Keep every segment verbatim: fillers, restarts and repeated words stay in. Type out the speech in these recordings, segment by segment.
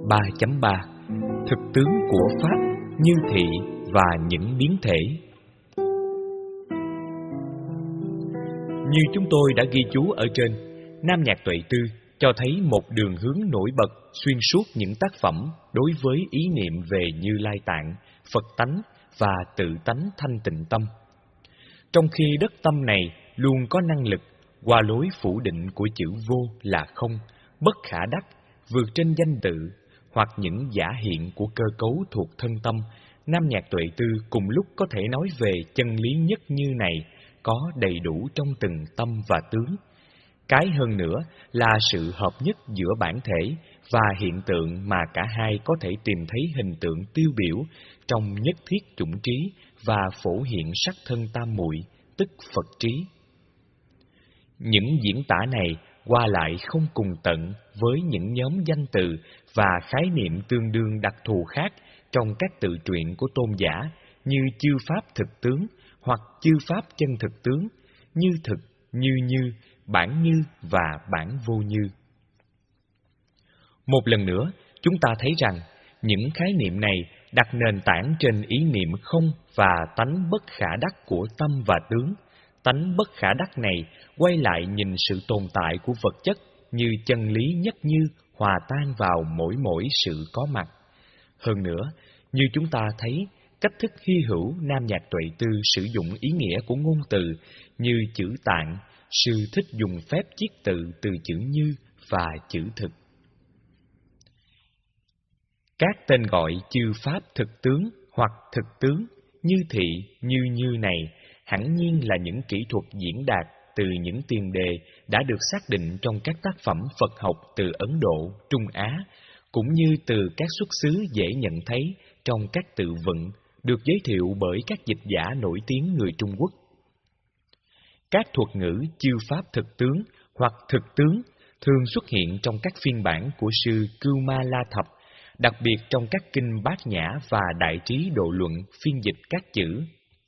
ba chấm ba. Thực tướng của Pháp, như thị và những biến thể. Như chúng tôi đã ghi chú ở trên, Nam Nhạc Tuệ Tư cho thấy một đường hướng nổi bật xuyên suốt những tác phẩm đối với ý niệm về Như Lai Tạng, Phật tánh và tự tánh thanh tịnh tâm. Trong khi đất tâm này luôn có năng lực, qua lối phủ định của chữ vô là không, bất khả đắc, vượt trên danh tự, hoặc những giả hiện của cơ cấu thuộc thân tâm, Nam Nhạc Tuệ Tư cùng lúc có thể nói về chân lý nhất như này, có đầy đủ trong từng tâm và tướng. Cái hơn nữa là sự hợp nhất giữa bản thể và hiện tượng mà cả hai có thể tìm thấy hình tượng tiêu biểu trong nhất thiết chủng trí và phổ hiện sắc thân tam muội, tức Phật trí. Những diễn tả này qua lại không cùng tận với những nhóm danh từ và khái niệm tương đương đặc thù khác trong các tự truyện của tôn giả như chư pháp thực tướng hoặc chư pháp chân thực tướng, như thực, như như, bản như và bản vô như. Một lần nữa, chúng ta thấy rằng những khái niệm này đặt nền tảng trên ý niệm không và tánh bất khả đắc của tâm và tướng. Tánh bất khả đắc này quay lại nhìn sự tồn tại của vật chất như chân lý nhất như hòa tan vào mỗi mỗi sự có mặt. Hơn nữa, như chúng ta thấy, cách thức hy hữu Nam Nhạc Tuệ Tư sử dụng ý nghĩa của ngôn từ như chữ tạng, sư thích dùng phép chiết tự từ chữ như và chữ thực. Các tên gọi chư pháp thực tướng hoặc thực tướng, như thị, như như này hẳn nhiên là những kỹ thuật diễn đạt từ những tiền đề đã được xác định trong các tác phẩm Phật học từ Ấn Độ, Trung Á, cũng như từ các xuất xứ dễ nhận thấy trong các tự vựng được giới thiệu bởi các dịch giả nổi tiếng người Trung Quốc. Các thuật ngữ chư pháp thực tướng hoặc thực tướng thường xuất hiện trong các phiên bản của sư Cưu Ma La Thập, đặc biệt trong các kinh Bát Nhã và Đại Trí Độ Luận phiên dịch các chữ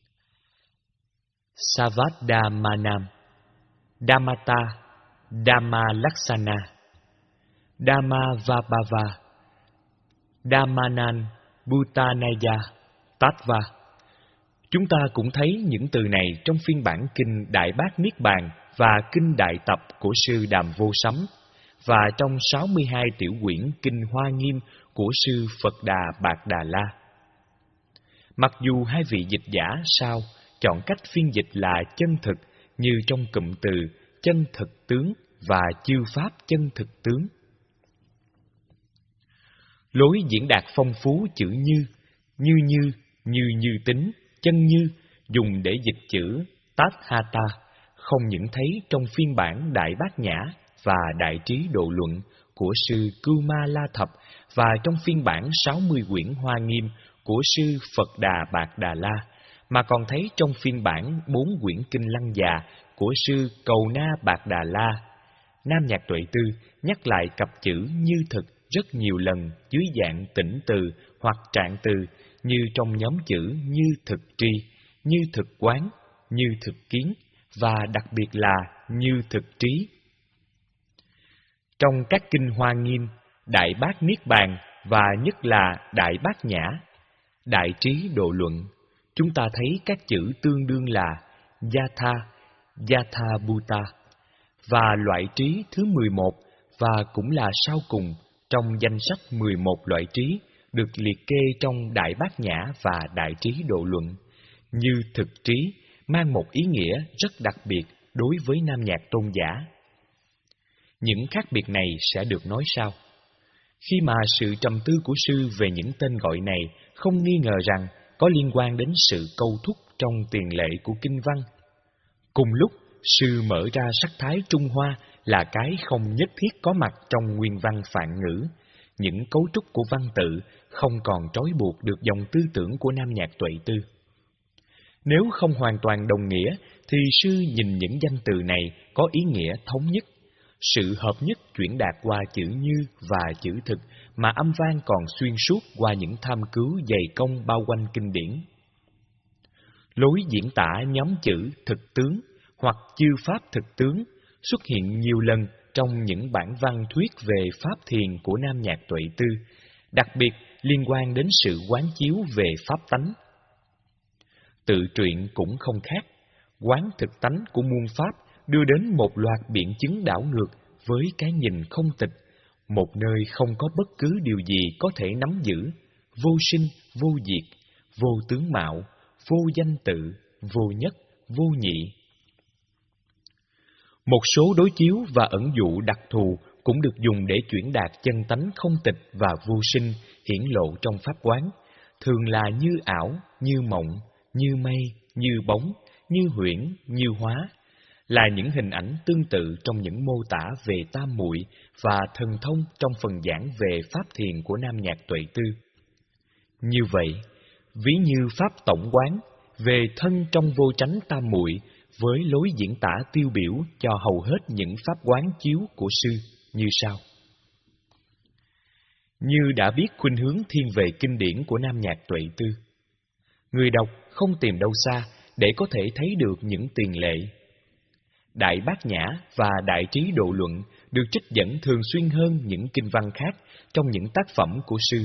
Savaddamanam, Dhammata, Dhammalaksana, Dhammavabhava, Dhammanan Bhutanaya, Tattva. Chúng ta cũng thấy những từ này trong phiên bản kinh Đại Bát Niết Bàn và kinh Đại Tập của sư Đàm Vô Sấm, và trong sáu mươi hai tiểu quyển kinh Hoa Nghiêm của sư Phật Đà Bạc Đà La. Mặc dù hai vị dịch giả sau chọn cách phiên dịch là chân thực như trong cụm từ chân thực tướng và chư pháp chân thực tướng. Lối diễn đạt phong phú chữ như, như như, như như tính, chân như dùng để dịch chữ Tathata không những thấy trong phiên bản Đại Bát Nhã và Đại Trí Độ Luận của sư Cưu Ma La Thập và trong phiên bản sáu mươi quyển Hoa Nghiêm của sư Phật Đà Bạc Đà La, mà còn thấy trong phiên bản bốn quyển kinh Lăng Già của sư Cầu Na Bạc Đà La. Nam Nhạc Tuệ Tư nhắc lại cặp chữ như thực rất nhiều lần dưới dạng tĩnh từ hoặc trạng từ, như trong nhóm chữ như thực tri, như thực quán, như thực kiến và đặc biệt là như thực trí. Trong các kinh Hoa Nghiêm, Đại Bát Niết Bàn và nhất là Đại Bát Nhã, Đại Trí Độ Luận, chúng ta thấy các chữ tương đương là Yatha, Yathabhuta và loại trí thứ mười một và cũng là sau cùng trong danh sách mười một loại trí được liệt kê trong Đại Bát Nhã và Đại Trí Độ Luận. Như thực trí mang một ý nghĩa rất đặc biệt đối với Nam Nhạc tôn giả. Những khác biệt này sẽ được nói sau. Khi mà sự trầm tư của sư về những tên gọi này không nghi ngờ rằng có liên quan đến sự câu thúc trong tiền lệ của kinh văn. Cùng lúc, sư mở ra sắc thái Trung Hoa là cái không nhất thiết có mặt trong nguyên văn Phạn ngữ. Những cấu trúc của văn tự không còn trói buộc được dòng tư tưởng của Nam Nhạc Tuệ Tư. Nếu không hoàn toàn đồng nghĩa, thì sư nhìn những danh từ này có ý nghĩa thống nhất. Sự hợp nhất chuyển đạt qua chữ như và chữ thực mà âm vang còn xuyên suốt qua những tham cứu dày công bao quanh kinh điển. Lối diễn tả nhóm chữ thực tướng hoặc chư pháp thực tướng xuất hiện nhiều lần trong những bản văn thuyết về pháp thiền của Nam Nhạc Tuệ Tư, đặc biệt liên quan đến sự quán chiếu về pháp tánh. Tự truyện cũng không khác, quán thực tánh của muôn pháp đưa đến một loạt biện chứng đảo ngược với cái nhìn không tịch, một nơi không có bất cứ điều gì có thể nắm giữ, vô sinh, vô diệt, vô tướng mạo, vô danh tự, vô nhất, vô nhị. Một số đối chiếu và ẩn dụ đặc thù cũng được dùng để chuyển đạt chân tánh không tịch và vô sinh hiển lộ trong pháp quán, thường là như ảo, như mộng, như mây, như bóng, như huyễn, như hóa, là những hình ảnh tương tự trong những mô tả về tam muội và thần thông trong phần giảng về pháp thiền của Nam Nhạc Tuệ Tư. Như vậy, ví như pháp tổng quán về thân trong vô chánh tam muội với lối diễn tả tiêu biểu cho hầu hết những pháp quán chiếu của sư như sau. Như đã biết khuynh hướng thiên về kinh điển của Nam Nhạc Tuệ Tư, người đọc không tìm đâu xa để có thể thấy được những tiền lệ. Đại Bát Nhã và Đại Trí Độ Luận được trích dẫn thường xuyên hơn những kinh văn khác trong những tác phẩm của sư.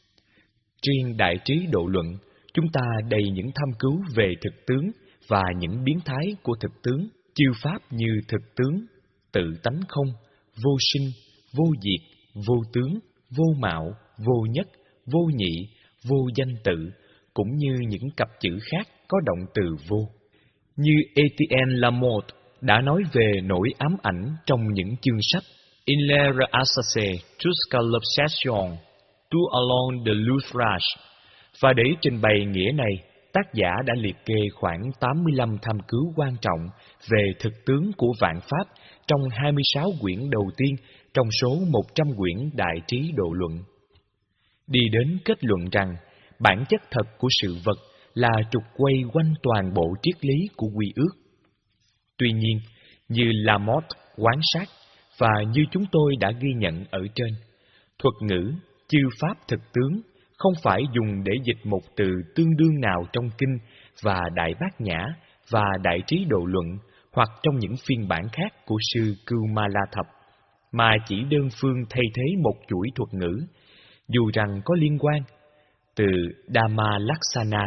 Riêng Đại Trí Độ Luận, chúng ta đầy những thâm cứu về thực tướng và những biến thái của thực tướng, chư pháp như thực tướng, tự tánh không, vô sinh, vô diệt, vô tướng, vô mạo, vô nhất, vô nhị, vô danh tự, cũng như những cặp chữ khác có động từ vô. Như Etienne Lamotte đã nói về nỗi ám ảnh trong những chương sách In l'air assassin jusqu'à l'obsession, tout along de l'ouvrage, và để trình bày nghĩa này, tác giả đã liệt kê khoảng tám mươi lăm tham cứu quan trọng về thực tướng của vạn pháp trong hai mươi sáu quyển đầu tiên trong số một trăm quyển Đại Trí Độ Luận. Đi đến kết luận rằng bản chất thật của sự vật là trục quay quanh toàn bộ triết lý của quy ước. Tuy nhiên, như Lamotte quán sát và như chúng tôi đã ghi nhận ở trên, thuật ngữ chư pháp thực tướng không phải dùng để dịch một từ tương đương nào trong kinh và Đại Bát Nhã và Đại Trí Độ Luận hoặc trong những phiên bản khác của sư Cưu Ma La Thập, mà chỉ đơn phương thay thế một chuỗi thuật ngữ, dù rằng có liên quan, từ Dhamma Laksana,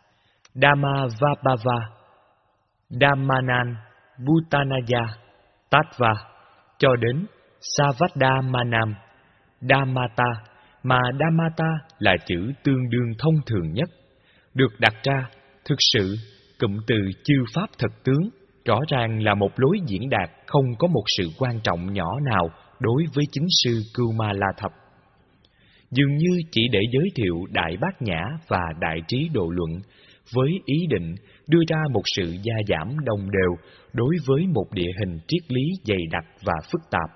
Dhamma Vabhava, Dhammanan Bhutanaya, Tattva, cho đến Savadhamanam, Dhammata, mà Dhammata là chữ tương đương thông thường nhất, được đặt ra. Thực sự, cụm từ chư pháp thực tướng rõ ràng là một lối diễn đạt không có một sự quan trọng nhỏ nào đối với chính sư Cưu Ma La Thập. Dường như chỉ để giới thiệu Đại Bát Nhã và Đại Trí Độ Luận với ý định đưa ra một sự gia giảm đồng đều đối với một địa hình triết lý dày đặc và phức tạp.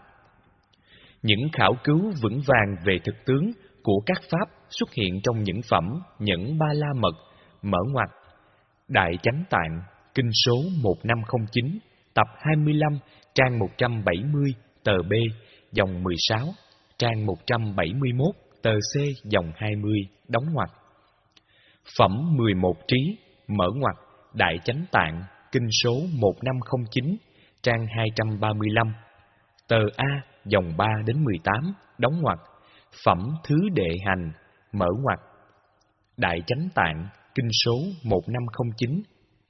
Những khảo cứu vững vàng về thực tướng của các pháp xuất hiện trong những phẩm Nhẫn Ba La Mật, mở ngoặt, Đại Chánh Tạng, kinh số một nghìn năm trăm chín, tập hai mươi lăm, trang một trăm bảy mươi, tờ B, dòng mười sáu, trang một trăm bảy mươi mốt, tờ C, dòng hai mươi, đóng ngoặt. Phẩm mười một Trí, mở ngoặt, Đại Chánh Tạng, kinh số một nghìn năm trăm chín, trang hai trăm ba mươi lăm, tờ A, dòng ba đến mười tám, đóng ngoặt. Phẩm Thứ Đệ Hành, mở ngoặt, Đại Chánh Tạng, kinh số một nghìn năm trăm chín,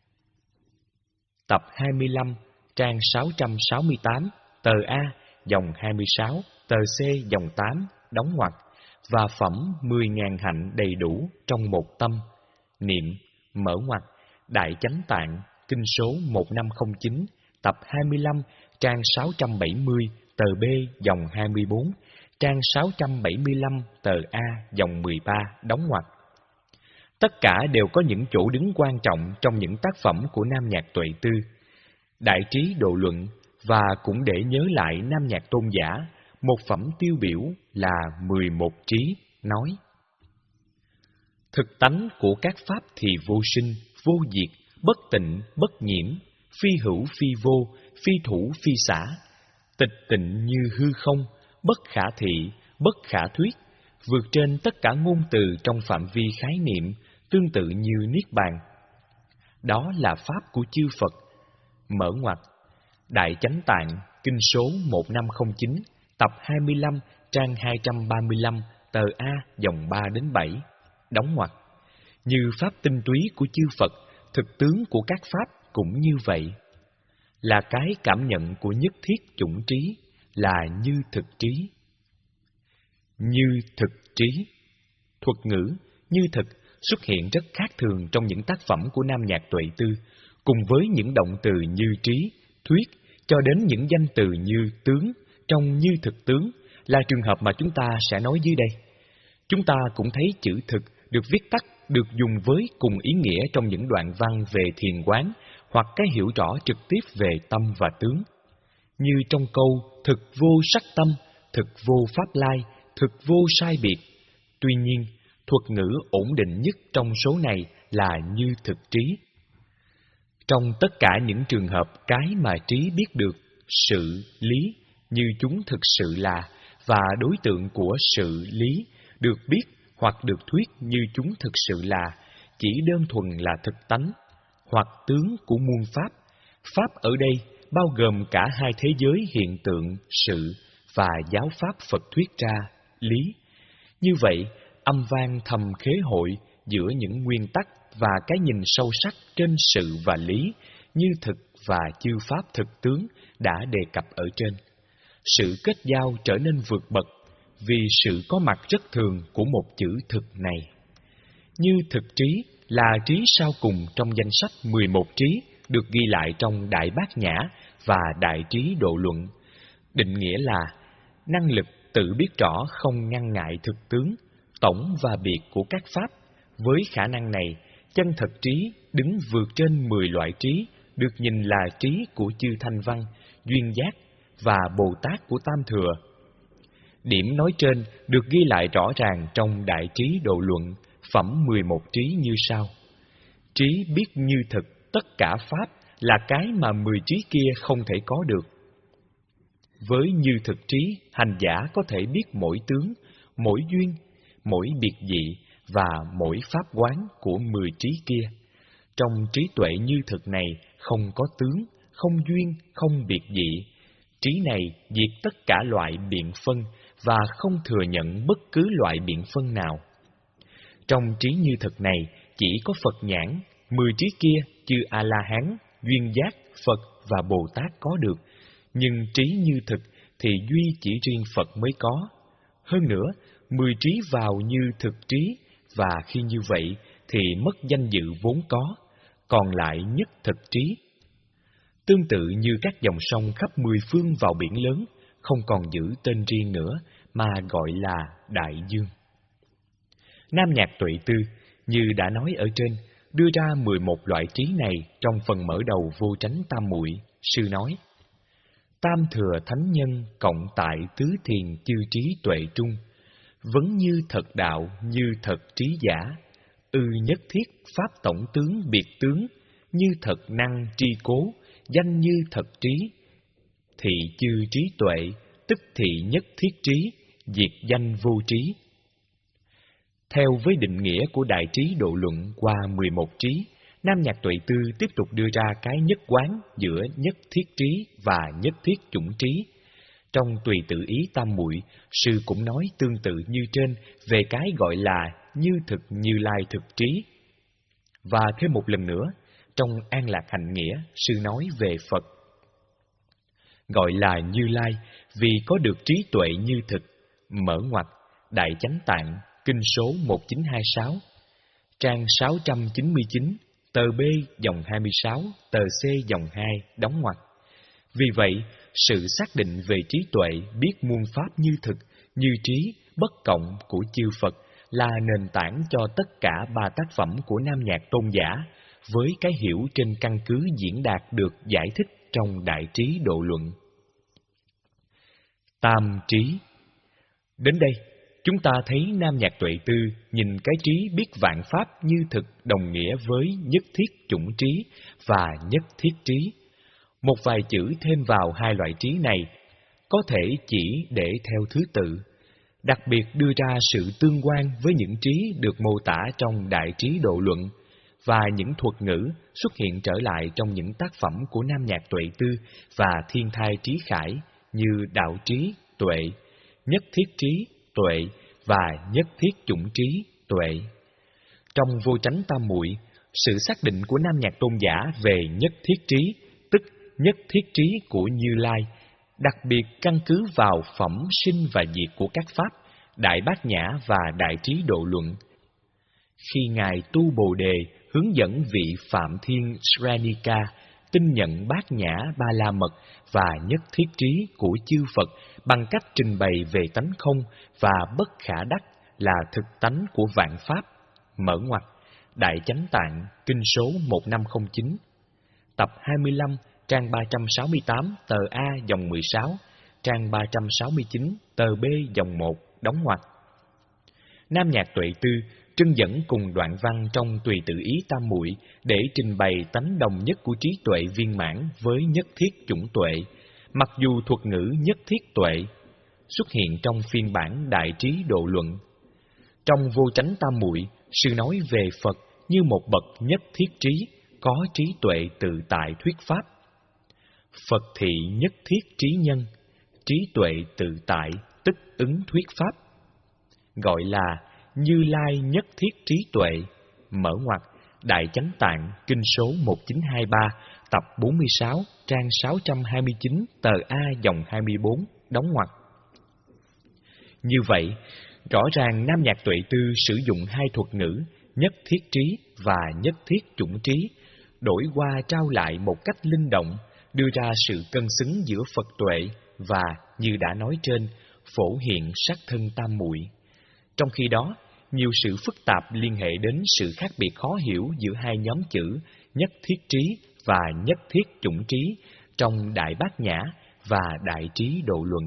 tập hai mươi lăm, trang sáu trăm sáu mươi tám, tờ A, dòng hai mươi sáu, tờ C, dòng tám, đóng ngoặt. Và phẩm mười ngàn hạnh đầy đủ trong một tâm, niệm, mở ngoặt, Đại Chánh Tạng, kinh số một nghìn năm trăm chín, tập hai mươi lăm, trang sáu trăm bảy mươi, tờ B, dòng hai mươi bốn, trang sáu trăm bảy mươi lăm, tờ A, dòng mười ba, đóng ngoặt. Tất cả đều có những chỗ đứng quan trọng trong những tác phẩm của Nam Nhạc Tuệ Tư, Đại Trí Độ Luận, và cũng để nhớ lại Nam Nhạc Tôn Giả, một phẩm tiêu biểu là mười một Trí, nói: thực tánh của các pháp thì vô sinh, vô diệt, bất tịnh, bất nhiễm, phi hữu phi vô, phi thủ phi xả, tịch tịnh như hư không, bất khả thị, bất khả thuyết, vượt trên tất cả ngôn từ trong phạm vi khái niệm, tương tự như Niết Bàn. Đó là pháp của chư Phật. Mở ngoặt, Đại Chánh Tạng, kinh số một nghìn năm trăm chín, tập hai mươi lăm, trang hai trăm ba mươi lăm, tờ A dòng ba đến bảy, đóng ngoặc. Như pháp tinh túy của chư Phật, thực tướng của các pháp cũng như vậy. Là cái cảm nhận của nhất thiết chủng trí, là như thực trí. Như thực trí. Thuật ngữ như thực xuất hiện rất khác thường trong những tác phẩm của Nam Nhạc Tuệ Tư, cùng với những động từ như trí, thuyết, cho đến những danh từ như tướng, trong như thực tướng, là trường hợp mà chúng ta sẽ nói dưới đây. Chúng ta cũng thấy chữ thực được viết tắt, được dùng với cùng ý nghĩa trong những đoạn văn về thiền quán, hoặc cái hiểu rõ trực tiếp về tâm và tướng. Như trong câu thực vô sắc tâm, thực vô pháp lai, thực vô sai biệt. Tuy nhiên, thuật ngữ ổn định nhất trong số này là như thực trí. Trong tất cả những trường hợp cái mà trí biết được, sự, lý, như chúng thực sự là, và đối tượng của sự, lý, được biết hoặc được thuyết như chúng thực sự là, chỉ đơn thuần là thực tánh, hoặc tướng của muôn pháp. Pháp ở đây bao gồm cả hai thế giới hiện tượng, sự, và giáo pháp Phật thuyết ra, lý. Như vậy, âm vang thầm khế hội giữa những nguyên tắc và cái nhìn sâu sắc trên sự và lý, như thực và chư pháp thực tướng đã đề cập ở trên. Sự kết giao trở nên vượt bậc vì sự có mặt rất thường của một chữ thực này. Như thực trí là trí sau cùng trong danh sách mười một trí được ghi lại trong Đại Bát Nhã và Đại Trí Độ Luận. Định nghĩa là năng lực tự biết rõ không ngăn ngại thực tướng, tổng và biệt của các pháp. Với khả năng này, chân thật trí đứng vượt trên mười loại trí, được nhìn là trí của chư Thanh Văn, Duyên Giác và Bồ Tát của Tam Thừa. Điểm nói trên được ghi lại rõ ràng trong Đại Trí Độ Luận, phẩm mười một trí như sau. Trí biết như thực tất cả pháp là cái mà mười trí kia không thể có được. Với như thực trí, hành giả có thể biết mỗi tướng, mỗi duyên, mỗi biệt dị và mỗi pháp quán của mười trí kia. Trong trí tuệ như thực này không có tướng, không duyên, không biệt dị. Trí này diệt tất cả loại biện phân và không thừa nhận bất cứ loại biện phân nào. Trong trí như thực này chỉ có Phật nhãn, mười trí kia chư A-la-hán, Duyên Giác, Phật và Bồ Tát có được, nhưng trí như thực thì duy chỉ riêng Phật mới có. Hơn nữa, mười trí vào như thực trí, và khi như vậy thì mất danh dự vốn có, còn lại nhất thực trí. Tương tự như các dòng sông khắp mười phương vào biển lớn, không còn giữ tên riêng nữa, mà gọi là Đại Dương. Nam Nhạc Tuệ Tư, như đã nói ở trên, đưa ra mười một loại trí này trong phần mở đầu Vô Tránh Tam Muội. Sư nói: Tam thừa thánh nhân cộng tại tứ thiền chư trí tuệ trung, vấn như thật đạo như thật trí giả, ư nhất thiết pháp tổng tướng biệt tướng, như thật năng tri cố, danh như thật trí. Thị chư trí tuệ, tức thị nhất thiết trí, diệt danh vô trí. Theo với định nghĩa của Đại Trí Độ Luận qua mười một trí, Nam Nhạc Tuệ Tư tiếp tục đưa ra cái nhất quán giữa nhất thiết trí và nhất thiết chủng trí. Trong Tùy Tự Ý Tam Muội, sư cũng nói tương tự như trên về cái gọi là như thực Như Lai thực trí. Và thêm một lần nữa, trong An Lạc Hạnh Nghĩa, sư nói về Phật. Gọi là Như Lai vì có được trí tuệ như thực, mở ngoặc, Đại Chánh Tạng, kinh số một chín hai sáu, trang sáu trăm chín mươi chín, tờ B dòng hai mươi sáu, tờ C dòng hai, đóng ngoặc. Vì vậy, sự xác định về trí tuệ biết muôn pháp như thực, như trí, bất cộng của chư Phật là nền tảng cho tất cả ba tác phẩm của Nam Nhạc Tôn giả, với cái hiểu trên căn cứ diễn đạt được giải thích trong Đại Trí Độ Luận. Tam trí. Đến đây, chúng ta thấy Nam Nhạc Tuệ Tư nhìn cái trí biết vạn pháp như thực đồng nghĩa với nhất thiết chủng trí và nhất thiết trí. Một vài chữ thêm vào hai loại trí này có thể chỉ để theo thứ tự, đặc biệt đưa ra sự tương quan với những trí được mô tả trong Đại Trí Độ Luận và những thuật ngữ xuất hiện trở lại trong những tác phẩm của Nam Nhạc Tuệ Tư và Thiên Thai Trí Khải như đạo trí, tuệ, nhất thiết trí, tuệ và nhất thiết chủng trí, tuệ. Trong Vô Chánh Tam Muội, sự xác định của Nam Nhạc Tôn giả về nhất thiết trí, tức nhất thiết trí của Như Lai, đặc biệt căn cứ vào phẩm sinh và diệt của các pháp, Đại Bát Nhã và Đại Trí Độ Luận. Khi Ngài Tu Bồ Đề hướng dẫn vị Phạm Thiên Sranika tin nhận Bát Nhã Ba La Mật và nhất thiết trí của chư Phật bằng cách trình bày về tánh không và bất khả đắc là thực tánh của vạn pháp, mở ngoặc Đại Chánh Tạng, kinh số một nghìn năm trăm chín, tập hai mươi lăm, trang ba trăm sáu mươi tám, tờ A dòng mười sáu, trang ba trăm sáu mươi chín, tờ B dòng một, đóng ngoặc. Nam Nhạc Tuệ Tư trưng dẫn cùng đoạn văn trong Tùy Tự Ý Tam Muội để trình bày tánh đồng nhất của trí tuệ viên mãn với nhất thiết chủng tuệ, mặc dù thuật ngữ nhất thiết tuệ xuất hiện trong phiên bản Đại Trí Độ Luận. Trong Vô Chánh Tam Muội, sư nói về Phật như một bậc nhất thiết trí, có trí tuệ tự tại thuyết pháp. Phật thị nhất thiết trí nhân, trí tuệ tự tại tức ứng thuyết pháp, gọi là Như Lai nhất thiết trí tuệ, mở ngoặc Đại Chánh Tạng, kinh số một nghìn chín trăm hai mươi ba, tập bốn mươi sáu, trang sáu trăm hai mươi chín, tờ A dòng hai mươi bốn, đóng ngoặc. Như vậy, rõ ràng Nam Nhạc Tuệ Tư sử dụng hai thuật ngữ nhất thiết trí và nhất thiết chủng trí, đổi qua trao lại một cách linh động, đưa ra sự cân xứng giữa Phật tuệ và, như đã nói trên, phổ hiện sắc thân tam muội. Trong khi đó, nhiều sự phức tạp liên hệ đến sự khác biệt khó hiểu giữa hai nhóm chữ nhất thiết trí và nhất thiết chủng trí trong Đại Bát Nhã và Đại Trí Độ Luận.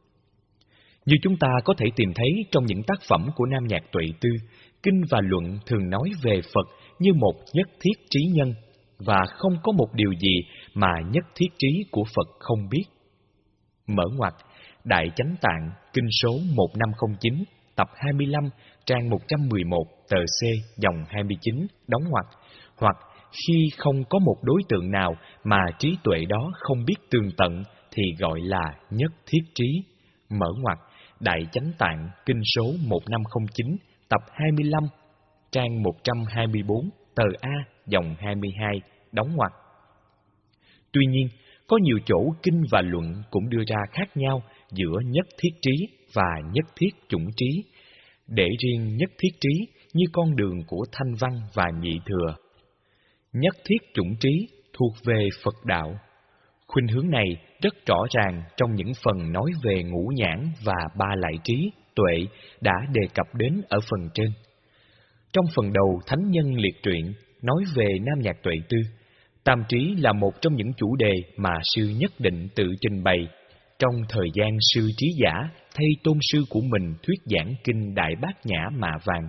Như chúng ta có thể tìm thấy trong những tác phẩm của Nam Nhạc Tuệ Tư, kinh và luận thường nói về Phật như một nhất thiết trí nhân, và không có một điều gì mà nhất thiết trí của Phật không biết. Mở ngoặc Đại Chánh Tạng, kinh số một nghìn năm trăm chín, tập hai mươi lăm, trang một trăm mười một, tờ C, dòng hai mươi chín, đóng ngoặc, hoặc khi không có một đối tượng nào mà trí tuệ đó không biết tường tận thì gọi là nhất thiết trí. Mở ngoặc Đại Chánh Tạng, kinh số một nghìn năm trăm chín, tập hai mươi lăm, trang một trăm hai mươi bốn, tờ A, dòng hai mươi hai, đóng ngoặc. Tuy nhiên, có nhiều chỗ kinh và luận cũng đưa ra khác nhau giữa nhất thiết trí và nhất thiết chủng trí, để riêng nhất thiết trí như con đường của Thanh Văn và Nhị Thừa. Nhất thiết chủng trí thuộc về Phật đạo. Khuynh hướng này rất rõ ràng trong những phần nói về ngũ nhãn và ba lại trí, tuệ đã đề cập đến ở phần trên. Trong phần đầu Thánh Nhân Liệt Truyện nói về Nam Nhạc Tuệ Tư, tam trí là một trong những chủ đề mà sư nhất định tự trình bày trong thời gian sư trí giả thay tôn sư của mình thuyết giảng kinh Đại Bát Nhã Mạ Vàng.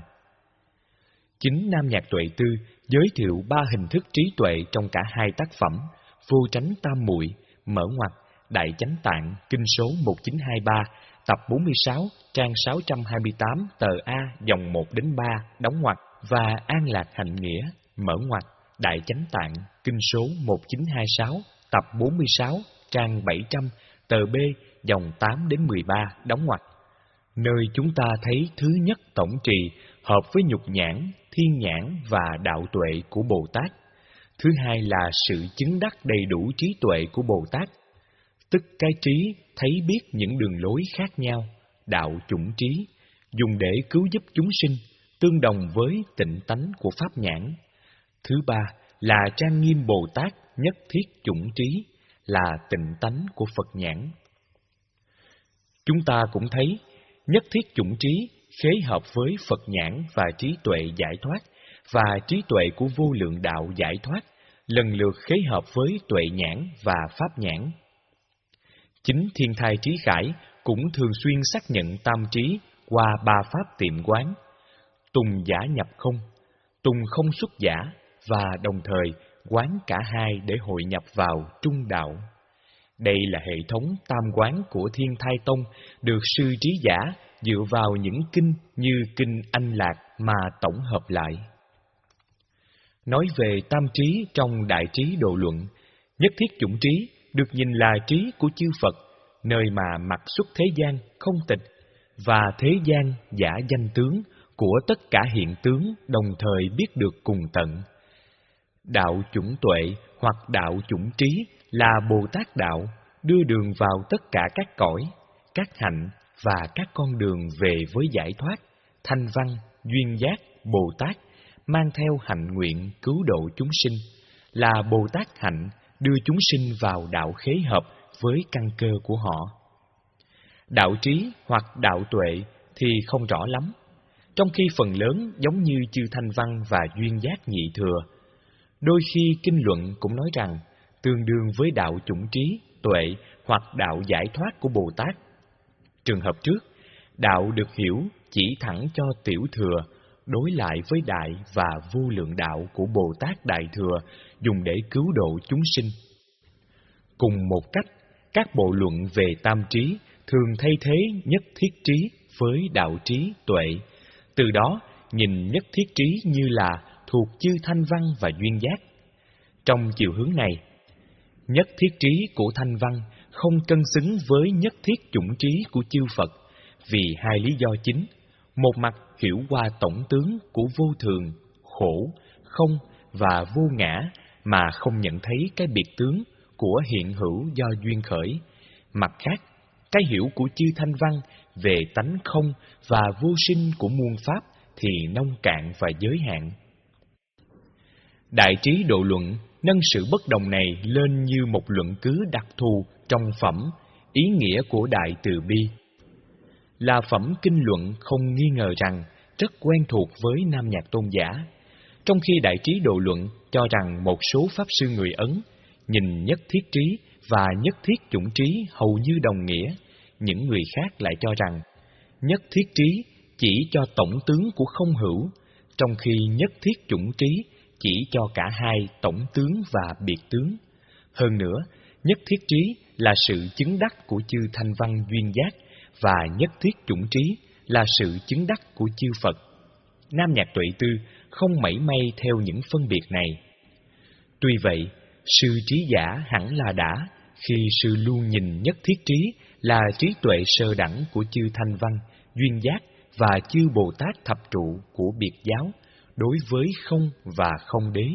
Chính Nam Nhạc Tuệ Tư giới thiệu ba hình thức trí tuệ trong cả hai tác phẩm Vô Chánh Tam Muội, mở ngoặc Đại Chánh Tạng, kinh số một nghìn chín trăm hai mươi ba, tập bốn mươi sáu, trang sáu trăm hai mươi tám, tờ A, dòng một đến ba, đóng ngoặc, và An Lạc Hạnh Nghĩa, mở ngoặc Đại Chánh Tạng, kinh số một nghìn chín trăm hai mươi sáu, tập bốn mươi sáu, trang bảy trăm, tờ B, dòng tám đến mười ba, đóng ngoặc, nơi chúng ta thấy thứ nhất tổng trì hợp với nhục nhãn, thiên nhãn và đạo tuệ của Bồ Tát. Thứ hai là sự chứng đắc đầy đủ trí tuệ của Bồ Tát, tức cái trí thấy biết những đường lối khác nhau, đạo chủng trí, dùng để cứu giúp chúng sinh, tương đồng với tịnh tánh của Pháp nhãn. Thứ ba là trang nghiêm Bồ Tát nhất thiết chủng trí, là tịnh tánh của Phật nhãn. Chúng ta cũng thấy nhất thiết chủng trí khế hợp với Phật nhãn và trí tuệ giải thoát, và trí tuệ của vô lượng đạo giải thoát lần lượt khế hợp với tuệ nhãn và pháp nhãn. Chính Thiên Thai Trí Khải cũng thường xuyên xác nhận tam trí qua ba pháp tiệm quán: tùng giả nhập không, tùng không xuất giả, và đồng thời quán cả hai để hội nhập vào trung đạo. Đây là hệ thống tam quán của Thiên Thai Tông được sư trí giả dựa vào những kinh như kinh Anh Lạc mà tổng hợp lại. Nói về tam trí trong Đại Trí Độ Luận, nhất thiết chủng trí được nhìn là trí của chư Phật, nơi mà mặt xuất thế gian không tịch, và thế gian giả danh tướng của tất cả hiện tướng đồng thời biết được cùng tận. Đạo chủng tuệ hoặc đạo chủng trí là Bồ Tát đạo, đưa đường vào tất cả các cõi, các hạnh và các con đường về với giải thoát, thanh văn, duyên giác, Bồ Tát, mang theo hạnh nguyện cứu độ chúng sinh, là Bồ Tát hạnh đưa chúng sinh vào đạo khế hợp với căn cơ của họ. Đạo trí hoặc đạo tuệ thì không rõ lắm, trong khi phần lớn giống như chư thanh văn và duyên giác nhị thừa. Đôi khi kinh luận cũng nói rằng tương đương với đạo chủng trí, tuệ hoặc đạo giải thoát của Bồ Tát. Trường hợp trước, đạo được hiểu chỉ thẳng cho tiểu thừa, đối lại với đại và vô lượng đạo của Bồ Tát Đại Thừa dùng để cứu độ chúng sinh. Cùng một cách, các bộ luận về tam trí thường thay thế nhất thiết trí với đạo trí tuệ, từ đó nhìn nhất thiết trí như là thuộc chư thanh văn và duyên giác. Trong chiều hướng này, nhất thiết trí của thanh văn không cân xứng với nhất thiết chủng trí của chư Phật vì hai lý do chính. Một mặt hiểu qua tổng tướng của vô thường, khổ, không và vô ngã mà không nhận thấy cái biệt tướng của hiện hữu do duyên khởi. Mặt khác, cái hiểu của chư thanh văn về tánh không và vô sinh của muôn pháp thì nông cạn và giới hạn. Đại trí độ luận nâng sự bất đồng này lên như một luận cứ đặc thù trong phẩm ý nghĩa của Đại Từ Bi. Là phẩm kinh luận không nghi ngờ rằng rất quen thuộc với nam nhạc tôn giả, trong khi Đại trí độ luận cho rằng một số pháp sư người Ấn nhìn nhất thiết trí và nhất thiết chủng trí hầu như đồng nghĩa. Những người khác lại cho rằng nhất thiết trí chỉ cho tổng tướng của không hữu, trong khi nhất thiết chủng trí chỉ cho cả hai tổng tướng và biệt tướng. Hơn nữa, nhất thiết trí là sự chứng đắc của chư thanh văn duyên giác và nhất thiết chủng trí là sự chứng đắc của chư Phật. Nam Nhạc Tuệ Tư không mảy may theo những phân biệt này. Tuy vậy, sư trí giả hẳn là đã khi sư luôn nhìn nhất thiết trí là trí tuệ sơ đẳng của chư thanh văn, duyên giác và chư Bồ Tát thập trụ của biệt giáo đối với không và không đế.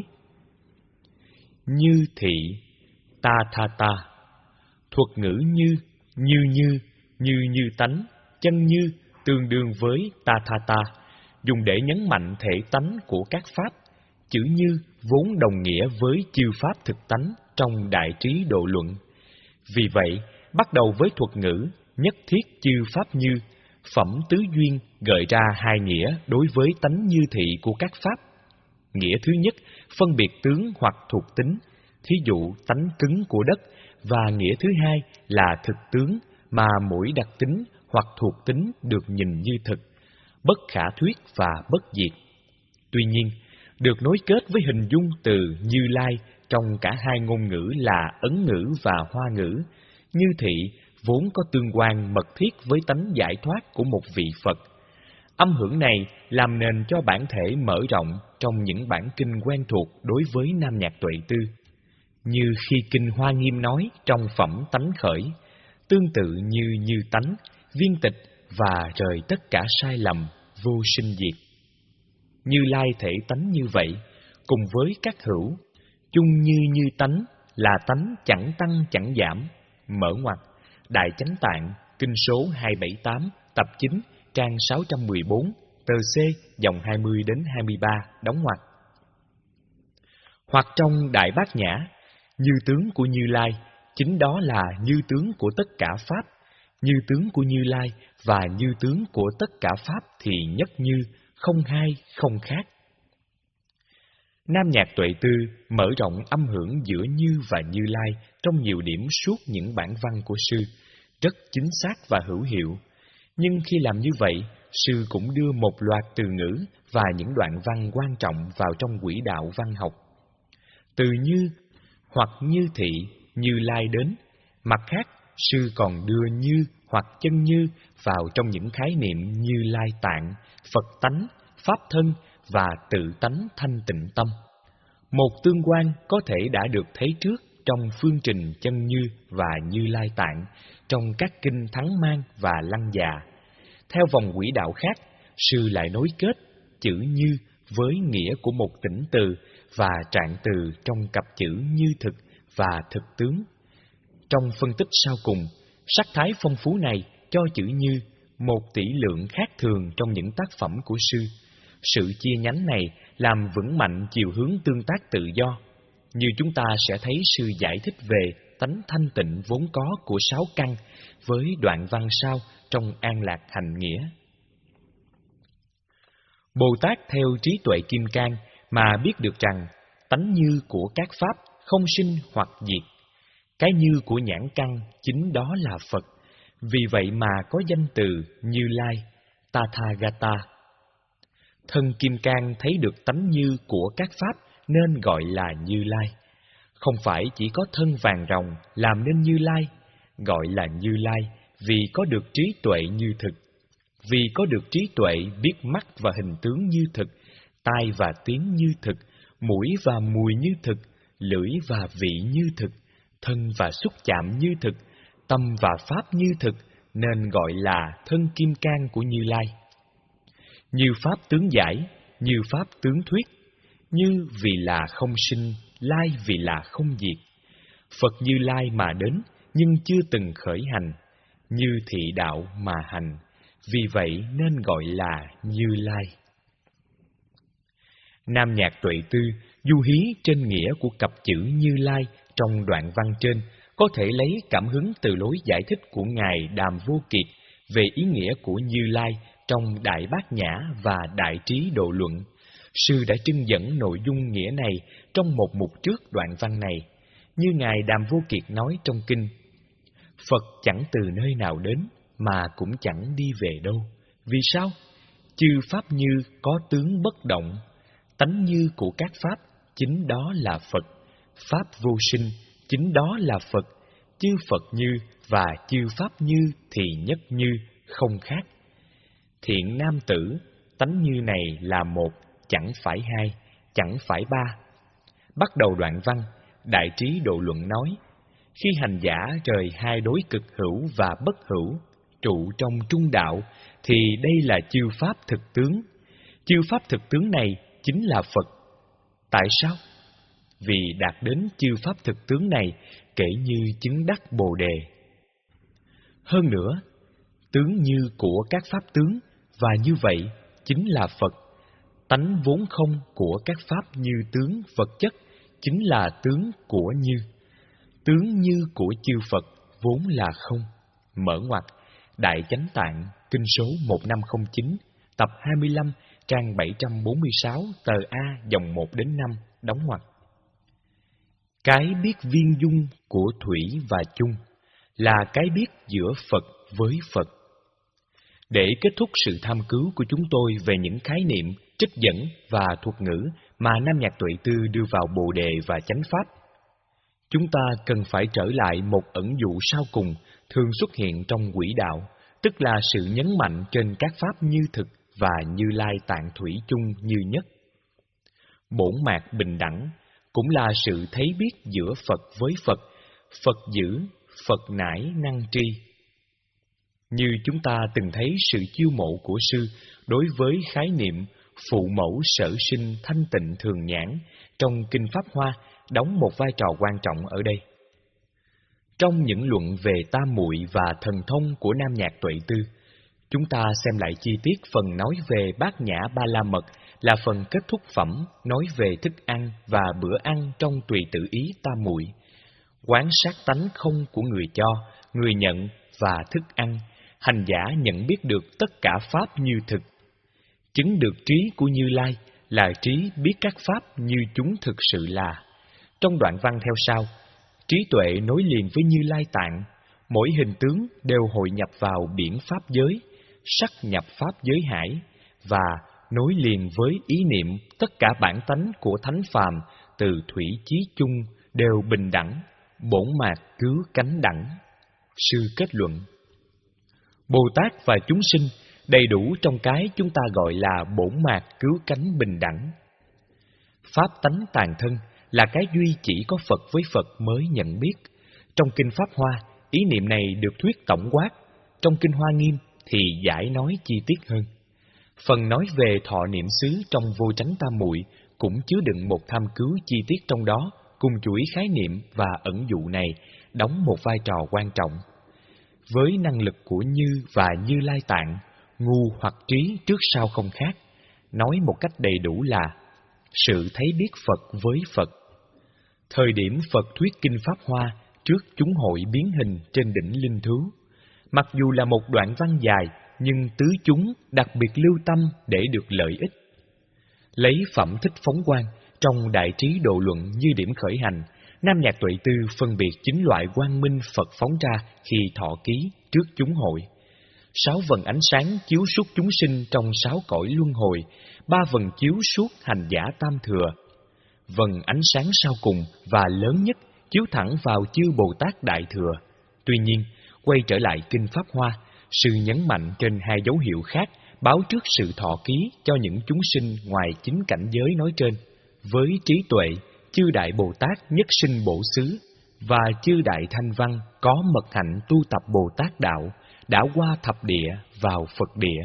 Như thị, ta tha ta, thuật ngữ như, như như, như như tánh, chân như tương đương với ta tha ta, dùng để nhấn mạnh thể tánh của các pháp. Chữ như vốn đồng nghĩa với chư pháp thực tánh trong Đại trí độ luận. Vì vậy, bắt đầu với thuật ngữ nhất thiết chư pháp như, phẩm tứ duyên gợi ra hai nghĩa đối với tánh như thị của các pháp. Nghĩa thứ nhất, phân biệt tướng hoặc thuộc tính, thí dụ tánh cứng của đất, và nghĩa thứ hai là thực tướng mà mỗi đặc tính hoặc thuộc tính được nhìn như thực, bất khả thuyết và bất diệt. Tuy nhiên, được nối kết với hình dung từ Như Lai trong cả hai ngôn ngữ là Ấn ngữ và Hoa ngữ. Như thị vốn có tương quan mật thiết với tánh giải thoát của một vị Phật. Âm hưởng này làm nền cho bản thể mở rộng trong những bản kinh quen thuộc đối với Nam Nhạc Tuệ Tư. Như khi kinh Hoa Nghiêm nói trong phẩm tánh khởi, tương tự như như tánh, viên tịch và rời tất cả sai lầm, vô sinh diệt. Như Lai thể tánh như vậy, cùng với các hữu, chung như như tánh là tánh chẳng tăng chẳng giảm. Mở ngoặc, Đại Chánh Tạng, kinh số hai bảy tám, tập chín, trang sáu trăm mười bốn, tờ C, dòng hai mươi đến hai mươi ba, đóng ngoặc. Hoặc trong Đại Bát Nhã, như tướng của Như Lai, chính đó là như tướng của tất cả pháp. Như tướng của Như Lai và như tướng của tất cả pháp thì nhất như, không hai, không khác. Nam Nhạc Tuệ Tư mở rộng âm hưởng giữa Như và Như Lai trong nhiều điểm suốt những bản văn của sư, rất chính xác và hữu hiệu. Nhưng khi làm như vậy, sư cũng đưa một loạt từ ngữ và những đoạn văn quan trọng vào trong quỹ đạo văn học. Từ Như hoặc Như thị, Như Lai đến. Mặt khác, sư còn đưa Như hoặc chân Như vào trong những khái niệm Như Lai Tạng, Phật tánh, Pháp thân và tự tánh thanh tịnh tâm. Một tương quan có thể đã được thấy trước trong phương trình chân Như và Như Lai Tạng, trong các kinh Thắng Mang và Lăng Già. theo vòng quỹ đạo khác, sư lại nối kết chữ như với nghĩa của một tĩnh từ và trạng từ trong cặp chữ như thực và thực tướng. Trong phân tích sau cùng, sắc thái phong phú này cho chữ như một tỷ lượng khác thường trong những tác phẩm của sư. Sự chia nhánh này làm vững mạnh chiều hướng tương tác tự do, như chúng ta sẽ thấy sư giải thích về tánh thanh tịnh vốn có của sáu căn với đoạn văn sau trong An Lạc Hành Nghĩa. Bồ Tát theo trí tuệ kim cang mà biết được rằng tánh như của các pháp không sinh hoặc diệt. Cái như của nhãn căn chính đó là Phật. Vì vậy mà có danh từ Như Lai, Tathagata. Thân kim cang thấy được tánh như của các pháp nên gọi là Như Lai. Không phải chỉ có thân vàng ròng làm nên Như Lai, gọi là Như Lai vì có được trí tuệ như thực. Vì có được trí tuệ biết mắt và hình tướng như thực, tai và tiếng như thực, mũi và mùi như thực, lưỡi và vị như thực, thân và xúc chạm như thực, tâm và pháp như thực, nên gọi là thân kim cang của Như Lai. Như pháp tướng giải, như pháp tướng thuyết, như vì là không sinh, lai vì là không diệt. Phật Như Lai mà đến, nhưng chưa từng khởi hành, như thị đạo mà hành, vì vậy nên gọi là Như Lai. Nam Nhạc Tuệ Tư du hí trên nghĩa của cặp chữ Như Lai trong đoạn văn trên, có thể lấy cảm hứng từ lối giải thích của Ngài Đàm Vô Kiệt về ý nghĩa của Như Lai trong Đại Bát Nhã và Đại Trí Độ Luận. Sư đã trưng dẫn nội dung nghĩa này trong một mục trước đoạn văn này. Như Ngài Đàm Vô Kiệt nói trong kinh: Phật chẳng từ nơi nào đến, mà cũng chẳng đi về đâu. Vì sao? Chư pháp như có tướng bất động, tánh như của các pháp, chính đó là Phật. Pháp vô sinh, chính đó là Phật. Chư Phật như và chư pháp như thì nhất như, không khác. Thiện nam tử, tánh như này là một, chẳng phải hai, chẳng phải ba. Bắt đầu đoạn văn, Đại Trí Độ Luận nói: khi hành giả rời hai đối cực hữu và bất hữu, trụ trong trung đạo, thì đây là chư pháp thực tướng. Chư pháp thực tướng này chính là Phật. Tại sao? Vì đạt đến chư pháp thực tướng này kể như chứng đắc Bồ Đề. Hơn nữa, tướng như của các pháp tướng, và như vậy chính là Phật. Tánh vốn không của các pháp như tướng vật chất chính là tướng của như. Tướng như của chư Phật vốn là không. Mở ngoặc, Đại Chánh Tạng, kinh số một năm không chín, tập hai mươi lăm, trang bảy trăm bốn mươi sáu, tờ A, dòng một đến năm, đóng ngoặc. Cái biết viên dung của thủy và chung là cái biết giữa Phật với Phật. Để kết thúc sự tham cứu của chúng tôi về những khái niệm, trích dẫn và thuật ngữ mà Nam Nhạc Tuệ Tư đưa vào Bồ Đề và Chánh Pháp, chúng ta cần phải trở lại một ẩn dụ sau cùng thường xuất hiện trong quỹ đạo, tức là sự nhấn mạnh trên các pháp như thực và Như Lai tạng thủy chung như nhất. Bổn mạc bình đẳng cũng là sự thấy biết giữa Phật với Phật, Phật giữ, Phật nải năng tri. Như chúng ta từng thấy sự chiêu mộ của sư đối với khái niệm phụ mẫu sở sinh thanh tịnh thường nhãn trong Kinh Pháp Hoa đóng một vai trò quan trọng ở đây. Trong những luận về tam muội và thần thông của Nam Nhạc Tuệ Tư, chúng ta xem lại chi tiết phần nói về Bát Nhã Ba La Mật là phần kết thúc phẩm nói về thức ăn và bữa ăn trong tùy tự ý tam muội. Quán sát tánh không của người cho, người nhận và thức ăn, hành giả nhận biết được tất cả pháp như thực. Chứng được trí của Như Lai là trí biết các pháp như chúng thực sự là. Trong đoạn văn theo sau, trí tuệ nối liền với Như Lai tạng, mỗi hình tướng đều hội nhập vào biển pháp giới, sắc nhập pháp giới hải, và nối liền với ý niệm tất cả bản tánh của thánh phàm từ thủy chí chung đều bình đẳng, bổn mạc cứu cánh đẳng. Sư kết luận: Bồ Tát và chúng sinh đầy đủ trong cái chúng ta gọi là bổn mạc cứu cánh bình đẳng. Pháp tánh tàn thân là cái duy chỉ có Phật với Phật mới nhận biết. Trong Kinh Pháp Hoa, ý niệm này được thuyết tổng quát. Trong Kinh Hoa Nghiêm, thì giải nói chi tiết hơn. Phần nói về thọ niệm xứ trong Vô Tránh Tam Muội cũng chứa đựng một tham cứu chi tiết trong đó, cùng chuỗi khái niệm và ẩn dụ này đóng một vai trò quan trọng. Với năng lực của Như và Như Lai Tạng, ngu hoặc trí trước sau không khác, nói một cách đầy đủ là sự thấy biết Phật với Phật. Thời điểm Phật thuyết kinh Pháp Hoa trước chúng hội biến hình trên đỉnh linh thú, mặc dù là một đoạn văn dài, nhưng tứ chúng đặc biệt lưu tâm để được lợi ích. Lấy Phẩm Thích Phóng Quang trong Đại Trí Độ Luận như điểm khởi hành, Nam Nhạc Tuệ Tư phân biệt chín loại quang minh Phật phóng ra khi thọ ký trước chúng hội. Sáu vầng ánh sáng chiếu suốt chúng sinh trong sáu cõi luân hồi, ba vầng chiếu suốt hành giả tam thừa. Vầng ánh sáng sau cùng và lớn nhất chiếu thẳng vào chư Bồ Tát Đại Thừa. Tuy nhiên, quay trở lại kinh Pháp Hoa, sự nhấn mạnh trên hai dấu hiệu khác báo trước sự thọ ký cho những chúng sinh ngoài chính cảnh giới nói trên. Với trí tuệ, chư Đại Bồ Tát nhất sinh bổ xứ, và chư Đại Thanh Văn có mật hạnh tu tập Bồ Tát Đạo, đã qua thập địa vào Phật địa.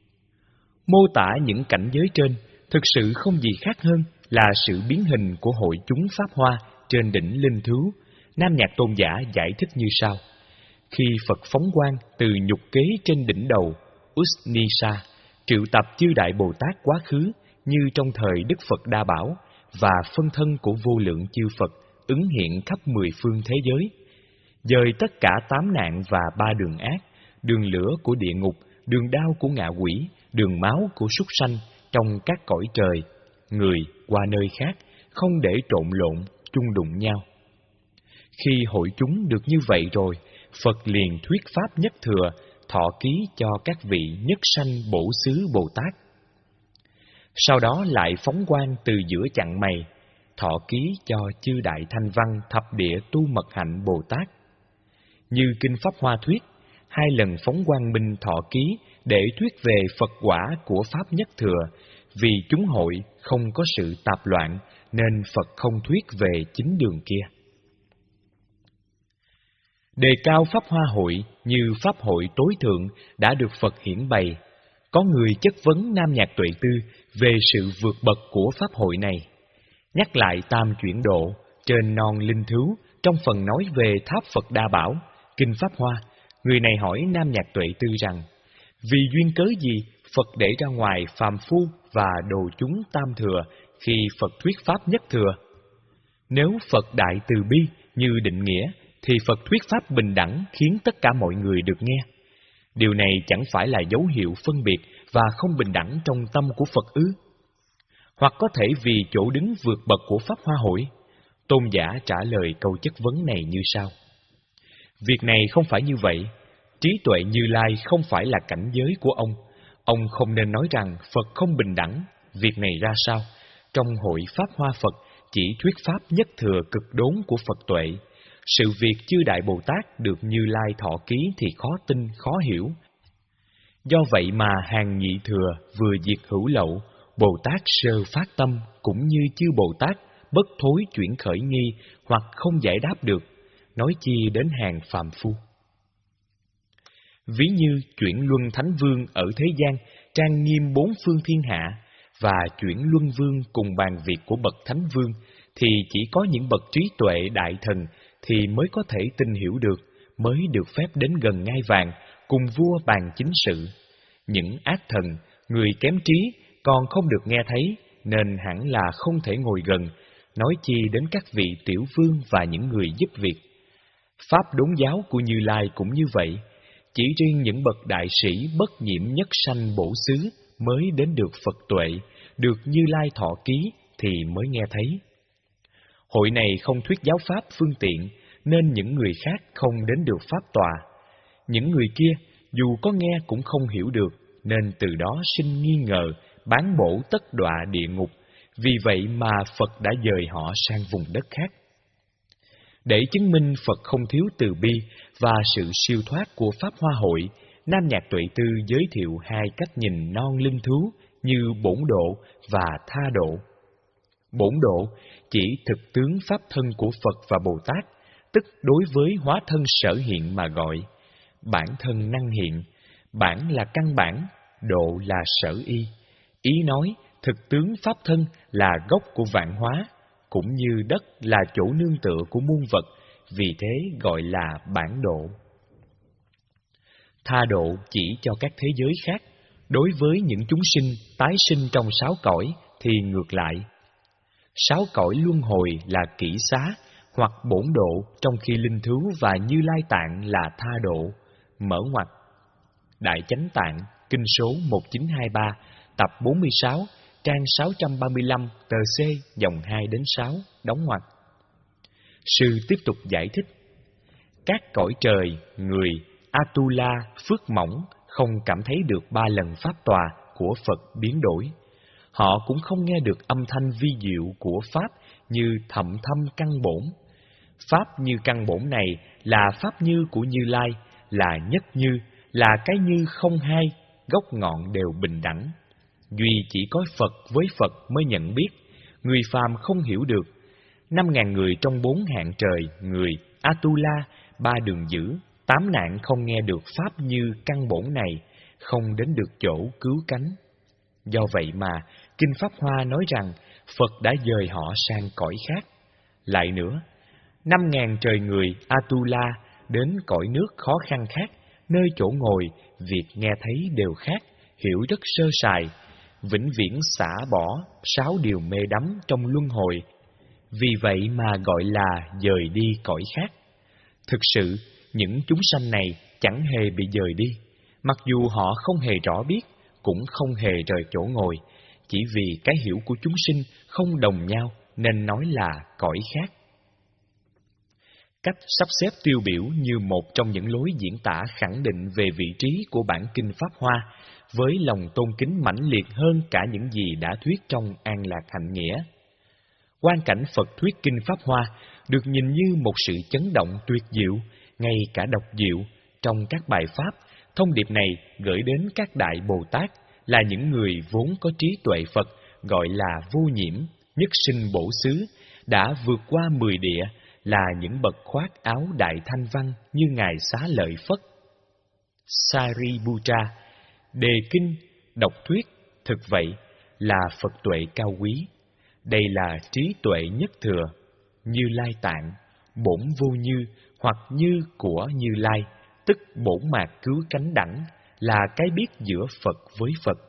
Mô tả những cảnh giới trên thực sự không gì khác hơn là sự biến hình của hội chúng Pháp Hoa trên đỉnh linh thú. Nam Nhạc Tôn giả giải thích như sau: khi Phật phóng quang từ nhục kế trên đỉnh đầu Usnisa, triệu tập chư Đại Bồ Tát quá khứ như trong thời Đức Phật Đa Bảo, và phân thân của vô lượng chư Phật ứng hiện khắp mười phương thế giới, dời tất cả tám nạn và ba đường ác, đường lửa của địa ngục, đường đao của ngạ quỷ, đường máu của súc sanh trong các cõi trời, người qua nơi khác, không để trộn lộn, chung đụng nhau. Khi hội chúng được như vậy rồi, Phật liền thuyết pháp nhất thừa, thọ ký cho các vị nhất sanh bổ xứ Bồ Tát. Sau đó lại phóng quang từ giữa chặng mày, thọ ký cho chư Đại Thanh Văn thập địa tu mật hạnh Bồ Tát. Như kinh Pháp Hoa thuyết, hai lần phóng quang minh thọ ký để thuyết về Phật quả của Pháp nhất thừa, vì chúng hội không có sự tạp loạn nên Phật không thuyết về chính đường kia. Đề cao Pháp Hoa hội như Pháp hội tối thượng đã được Phật hiển bày. Có người chất vấn Nam Nhạc Tuệ Tư về sự vượt bậc của Pháp hội này. Nhắc lại tam chuyển độ trên non linh thú trong phần nói về tháp Phật Đa Bảo, kinh Pháp Hoa, người này hỏi Nam Nhạc Tuệ Tư rằng, vì duyên cớ gì Phật để ra ngoài phàm phu và đồ chúng tam thừa khi Phật thuyết Pháp nhất thừa? Nếu Phật đại từ bi như định nghĩa, thì Phật thuyết Pháp bình đẳng khiến tất cả mọi người được nghe. Điều này chẳng phải là dấu hiệu phân biệt và không bình đẳng trong tâm của Phật ư? Hoặc có thể vì chỗ đứng vượt bậc của Pháp Hoa hội? Tôn giả trả lời câu chất vấn này như sau: việc này không phải như vậy. Trí tuệ Như Lai không phải là cảnh giới của ông. Ông không nên nói rằng Phật không bình đẳng. Việc này ra sao? Trong hội Pháp Hoa Phật chỉ thuyết Pháp nhất thừa cực đốn của Phật tuệ. Sự việc chư Đại Bồ Tát được Như Lai thọ ký thì khó tin, khó hiểu. Do vậy mà hàng nhị thừa vừa diệt hữu lậu, Bồ Tát sơ phát tâm cũng như chư Bồ Tát bất thối chuyển khởi nghi hoặc không giải đáp được, nói chi đến hàng phàm phu. Ví như chuyển luân thánh vương ở thế gian trang nghiêm bốn phương thiên hạ, và chuyển luân vương cùng bàn việc của bậc thánh vương, thì chỉ có những bậc trí tuệ đại thần thì mới có thể tin hiểu được, mới được phép đến gần ngai vàng cùng vua bàn chính sự. Những ác thần, người kém trí còn không được nghe thấy, nên hẳn là không thể ngồi gần, nói chi đến các vị tiểu vương và những người giúp việc. Pháp đốn giáo của Như Lai cũng như vậy, chỉ riêng những bậc đại sĩ bất nhiễm nhất sanh bổ xứ mới đến được Phật tuệ, được Như Lai thọ ký thì mới nghe thấy. Hội này không thuyết giáo pháp phương tiện, nên những người khác không đến được pháp tòa. Những người kia dù có nghe cũng không hiểu được, nên từ đó sinh nghi ngờ, bán bổ tất đọa địa ngục. Vì vậy mà Phật đã dời họ sang vùng đất khác. Để chứng minh Phật không thiếu từ bi và sự siêu thoát của Pháp Hoa hội, Nam Nhạc Tuệ Tư giới thiệu hai cách nhìn non linh thú như bổn độ và tha độ. Bổn độ chỉ thực tướng pháp thân của Phật và Bồ Tát, tức đối với hóa thân sở hiện mà gọi. Bản thân năng hiện, Bản là căn bản, độ là sở y. Ý nói, thực tướng pháp thân là gốc của vạn hóa, cũng như đất là chỗ nương tựa của muôn vật, vì thế gọi là bản độ. Tha độ chỉ cho các thế giới khác, đối với những chúng sinh tái sinh trong sáu cõi thì ngược lại. Sáu cõi luân hồi là kỷ xá hoặc bổn độ, trong khi linh thú và Như Lai Tạng là tha độ, mở ngoặc. Đại Chánh Tạng, kinh số một chín hai ba, tập bốn mươi sáu, trang sáu trăm ba mươi lăm, tờ C, dòng hai đến sáu, đóng ngoặc. Sư tiếp tục giải thích. Các cõi trời, người, Atula, phước mỏng không cảm thấy được ba lần pháp tòa của Phật biến đổi. Họ cũng không nghe được âm thanh vi diệu của Pháp như thậm thâm căn bổn. Pháp như căn bổn này là Pháp như của Như Lai, là nhất như, là cái như không hai, gốc ngọn đều bình đẳng. Duy chỉ có Phật với Phật mới nhận biết, người phàm không hiểu được. Năm ngàn người trong bốn hạng trời, người, Atula, ba đường dữ, tám nạn không nghe được Pháp như căn bổn này, không đến được chỗ cứu cánh. Do vậy mà, Kinh Pháp Hoa nói rằng Phật đã dời họ sang cõi khác. Lại nữa, năm ngàn trời người Atula đến cõi nước khó khăn khác, nơi chỗ ngồi, việc nghe thấy đều khác, hiểu rất sơ sài, vĩnh viễn xả bỏ sáu điều mê đắm trong luân hồi. Vì vậy mà gọi là dời đi cõi khác. Thực sự, những chúng sanh này chẳng hề bị dời đi, mặc dù họ không hề rõ biết, cũng không hề rời chỗ ngồi, chỉ vì cái hiểu của chúng sinh không đồng nhau nên nói là cõi khác. Cách sắp xếp tiêu biểu như một trong những lối diễn tả khẳng định về vị trí của bản Kinh Pháp Hoa, với lòng tôn kính mãnh liệt hơn cả những gì đã thuyết trong An Lạc Hạnh Nghĩa. Quan cảnh Phật thuyết Kinh Pháp Hoa được nhìn như một sự chấn động tuyệt diệu, ngay cả độc diệu. Trong các bài Pháp, thông điệp này gửi đến các Đại Bồ Tát là những người vốn có trí tuệ Phật, gọi là vô nhiễm, nhất sinh bổ xứ, đã vượt qua mười địa, là những bậc khoác áo đại thanh văn như Ngài Xá Lợi Phất. Sariputta, đề kinh, đọc thuyết, thực vậy, là Phật tuệ cao quý. Đây là trí tuệ nhất thừa, Như Lai Tạng, bổn vô như hoặc như của Như Lai, tức bổn mạc cứu cánh đẳng, là cái biết giữa Phật với Phật.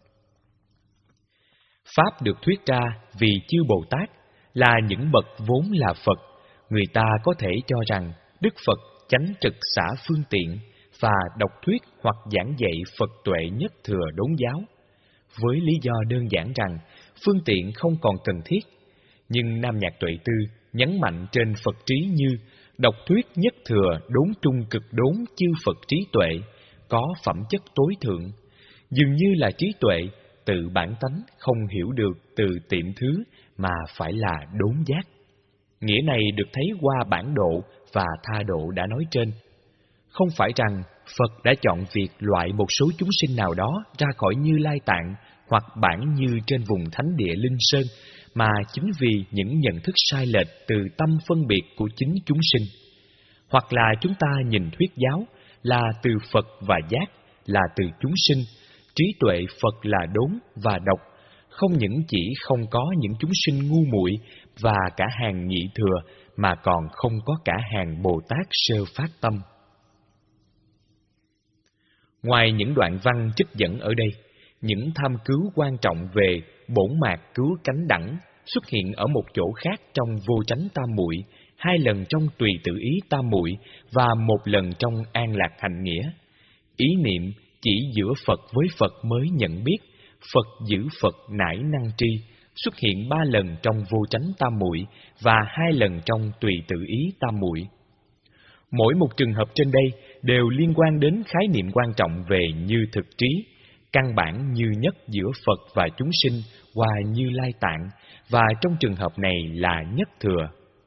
Pháp được thuyết ra vì chư Bồ Tát là những bậc vốn là Phật. Người ta có thể cho rằng Đức Phật chánh trực xả phương tiện và đọc thuyết hoặc giảng dạy Phật tuệ nhất thừa đốn giáo, với lý do đơn giản rằng phương tiện không còn cần thiết. Nhưng Nam Nhạc Tuệ Tư nhấn mạnh trên Phật trí như đọc thuyết nhất thừa đốn trung cực đốn chư Phật trí tuệ, có phẩm chất tối thượng, dường như là trí tuệ tự bản tánh không hiểu được từ tiệm thứ mà phải là đốn giác. Nghĩa này được thấy qua bản độ và tha độ đã nói trên. Không phải rằng Phật đã chọn việc loại một số chúng sinh nào đó ra khỏi Như Lai Tạng hoặc bản như trên vùng thánh địa Linh Sơn, mà chính vì những nhận thức sai lệch từ tâm phân biệt của chính chúng sinh. Hoặc là chúng ta nhìn thuyết giáo là từ Phật và giác, là từ chúng sinh, trí tuệ Phật là đốn và độc, không những chỉ không có những chúng sinh ngu muội và cả hàng nhị thừa, mà còn không có cả hàng Bồ Tát sơ phát tâm. Ngoài những đoạn văn trích dẫn ở đây, những tham cứu quan trọng về bổn mạc cứu cánh đẳng xuất hiện ở một chỗ khác trong Vô Chánh Tam Muội, hai lần trong Tùy Tự Ý Tam Muội và một lần trong An Lạc Hạnh Nghĩa. Ý niệm chỉ giữa Phật với Phật mới nhận biết, Phật giữ Phật nải năng tri, xuất hiện ba lần trong Vô Chánh Tam Muội và hai lần trong Tùy Tự Ý Tam Muội. Mỗi một trường hợp trên đây đều liên quan đến khái niệm quan trọng về như thực trí, căn bản như nhất giữa Phật và chúng sinh qua Như Lai Tạng, và trong trường hợp này là nhất thừa.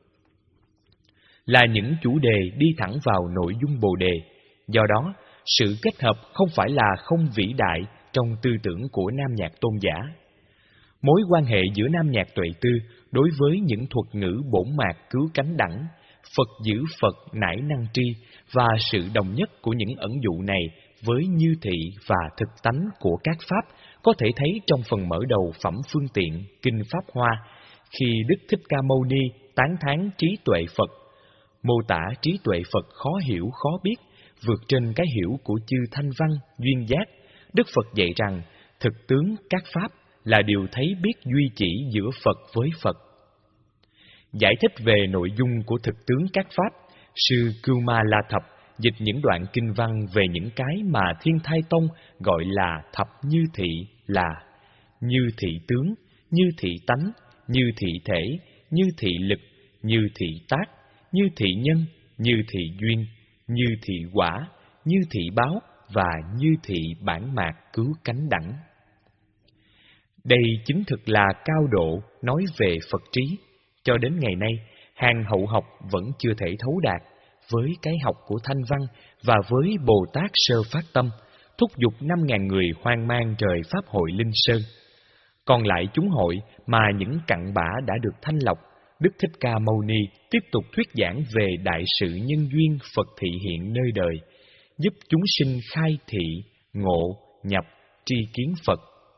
Là những chủ đề đi thẳng vào nội dung Bồ đề, do đó sự kết hợp không phải là không vĩ đại trong tư tưởng của Nam Nhạc tôn giả. Mối quan hệ giữa Nam Nhạc Tuệ Tư đối với những thuật ngữ bổn mạc cứu cánh đẳng, Phật giữ Phật nải năng tri và sự đồng nhất của những ẩn dụ này với như thị và thực tánh của các pháp có thể thấy trong phần mở đầu phẩm Phương Tiện Kinh Pháp Hoa, khi Đức Thích Ca Mâu Ni tán thán trí tuệ Phật, mô tả trí tuệ Phật khó hiểu khó biết, vượt trên cái hiểu của chư thanh văn duyên giác. Đức Phật dạy rằng thực tướng các pháp là điều thấy biết duy chỉ giữa Phật với Phật. Giải thích về nội dung của thực tướng các pháp, sư Cưu Ma La Thập dịch những đoạn kinh văn về những cái mà Thiên Thai Tông gọi là thập như thị là như thị tướng, như thị tánh, như thị thể, như thị lực, như thị tác, như thị nhân, như thị duyên, như thị quả, như thị báo và như thị bản mạt cứu cánh đẳng. Đây chính thực là cao độ nói về Phật trí. Cho đến ngày nay, hàng hậu học vẫn chưa thể thấu đạt với cái học của Thanh Văn và với Bồ Tát Sơ Phát Tâm, thúc giục năm ngàn người hoang mang rời Pháp hội Linh Sơn. Còn lại chúng hội mà những cặn bã đã được thanh lọc, Đức Thích Ca Mâu Ni tiếp tục thuyết giảng về đại sự nhân duyên Phật thị hiện nơi đời, giúp chúng sinh khai thị, ngộ, nhập, tri kiến Phật.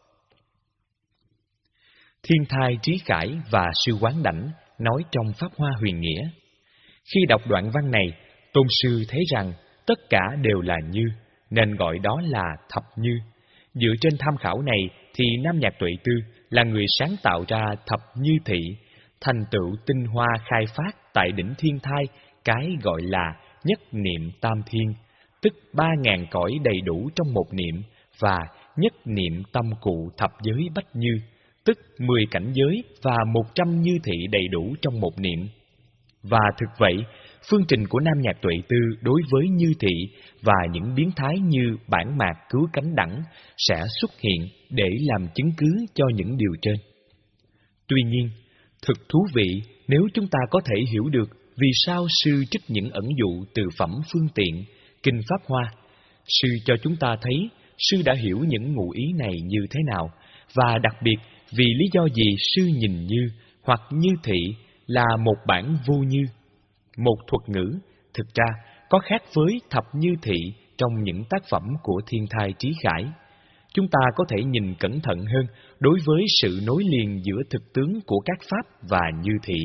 Thiên Thai Trí Khải và Sư Quán Đảnh nói trong Pháp Hoa Huyền Nghĩa. Khi đọc đoạn văn này, Tôn sư thấy rằng tất cả đều là như, nên gọi đó là thập như. Dựa trên tham khảo này thì Nam Nhạc Tuệ Tư là người sáng tạo ra thập như thị, thành tựu tinh hoa khai phát tại đỉnh Thiên Thai cái gọi là nhất niệm tam thiên, tức ba ngàn cõi đầy đủ trong một niệm, và nhất niệm tâm cụ thập giới bách như, tức mười cảnh giới và một trăm như thị đầy đủ trong một niệm. Và thực vậy, phương trình của Nam Nhạc Tuệ Tư đối với như thị và những biến thái như bản mạt cứu cánh đẳng sẽ xuất hiện để làm chứng cứ cho những điều trên. Tuy nhiên, thực thú vị nếu chúng ta có thể hiểu được vì sao sư trích những ẩn dụ từ phẩm Phương Tiện, Kinh Pháp Hoa. Sư cho chúng ta thấy sư đã hiểu những ngụ ý này như thế nào, và đặc biệt vì lý do gì sư nhìn như hoặc như thị là một bản vô như. Một thuật ngữ thực ra có khác với thập như thị trong những tác phẩm của Thiên Thai Trí Khải. Chúng ta có thể nhìn cẩn thận hơn đối với sự nối liền giữa thực tướng của các pháp và như thị.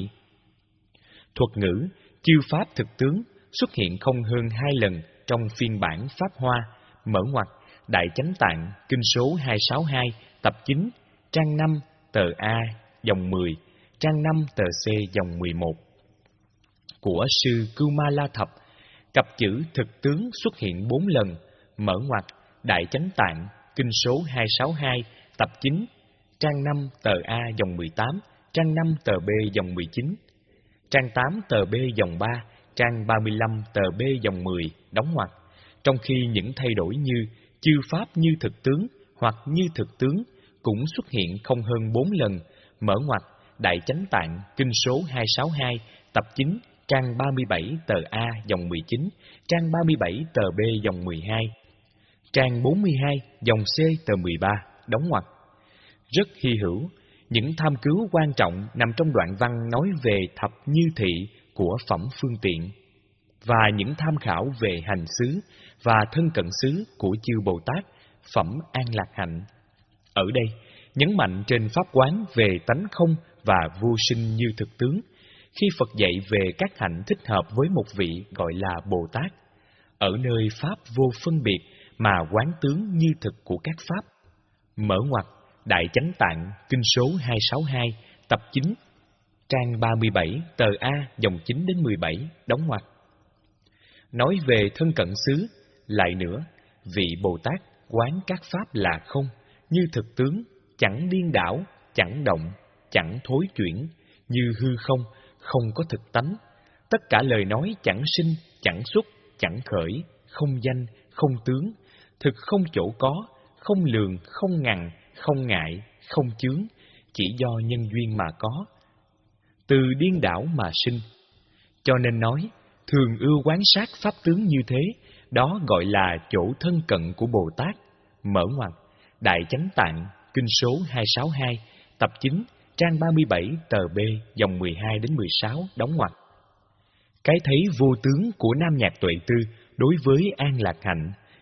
Thuật ngữ chư pháp thực tướng xuất hiện không hơn hai lần trong phiên bản Pháp Hoa, mở ngoặc Đại Chánh Tạng, kinh số hai sáu hai, tập chín, trang năm, tờ A, dòng mười, trang năm, tờ C, dòng mười một. Của sư Cưu Ma La Thập, cặp chữ thực tướng xuất hiện bốn lần, mở ngoặc Đại Chánh Tạng, kinh số hai sáu hai, tập chín, trang năm, tờ A, dòng mười tám, trang năm, tờ B, dòng mười chín, trang tám, tờ B, dòng ba, trang ba mươi lăm, tờ B, dòng mười, đóng ngoặc. Trong khi những thay đổi như chư pháp như thực tướng hoặc như thực tướng cũng xuất hiện không hơn bốn lần, mở ngoặc Đại Chánh Tạng, kinh số hai sáu hai, tập chín, trang ba mươi bảy, tờ A, dòng mười chín, trang ba mươi bảy, tờ B, dòng mười hai, trang bốn mươi hai, dòng C, tờ mười ba, đóng ngoặc. Rất hy hữu, những tham cứu quan trọng nằm trong đoạn văn nói về thập như thị của phẩm Phương Tiện, và những tham khảo về hành xứ và thân cận xứ của chư Bồ Tát, phẩm An Lạc Hạnh. Ở đây, nhấn mạnh trên pháp quán về tánh không và vô sinh như thực tướng, khi Phật dạy về các hạnh thích hợp với một vị gọi là Bồ Tát, ở nơi pháp vô phân biệt mà quán tướng như thực của các pháp. Mở ngoặc Đại Chánh Tạng, kinh số hai sáu hai, tập chín, trang ba mươi bảy, tờ A, dòng chín đến mười bảy, đóng ngoặc. Nói về thân cận xứ, lại nữa, vị Bồ Tát quán các pháp là không, như thực tướng, chẳng điên đảo, chẳng động, chẳng thối chuyển, như hư không, không có thực tánh. Tất cả lời nói chẳng sinh, chẳng xuất, chẳng khởi, không danh, không tướng, thực không chỗ có, không lường, không ngằn, không ngại, không chướng, chỉ do nhân duyên mà có, từ điên đảo mà sinh. Cho nên nói, thường ưa quán sát pháp tướng như thế, đó gọi là chỗ thân cận của Bồ Tát. Mở ngoặc Đại Chánh Tạng, kinh số hai sáu hai, tập chín, trang ba mươi bảy, tờ B, dòng mười hai đến mười sáu, đóng ngoặc. Cái thấy vô tướng của Nam Nhạc Tuệ Tư đối với An Lạc Hạnh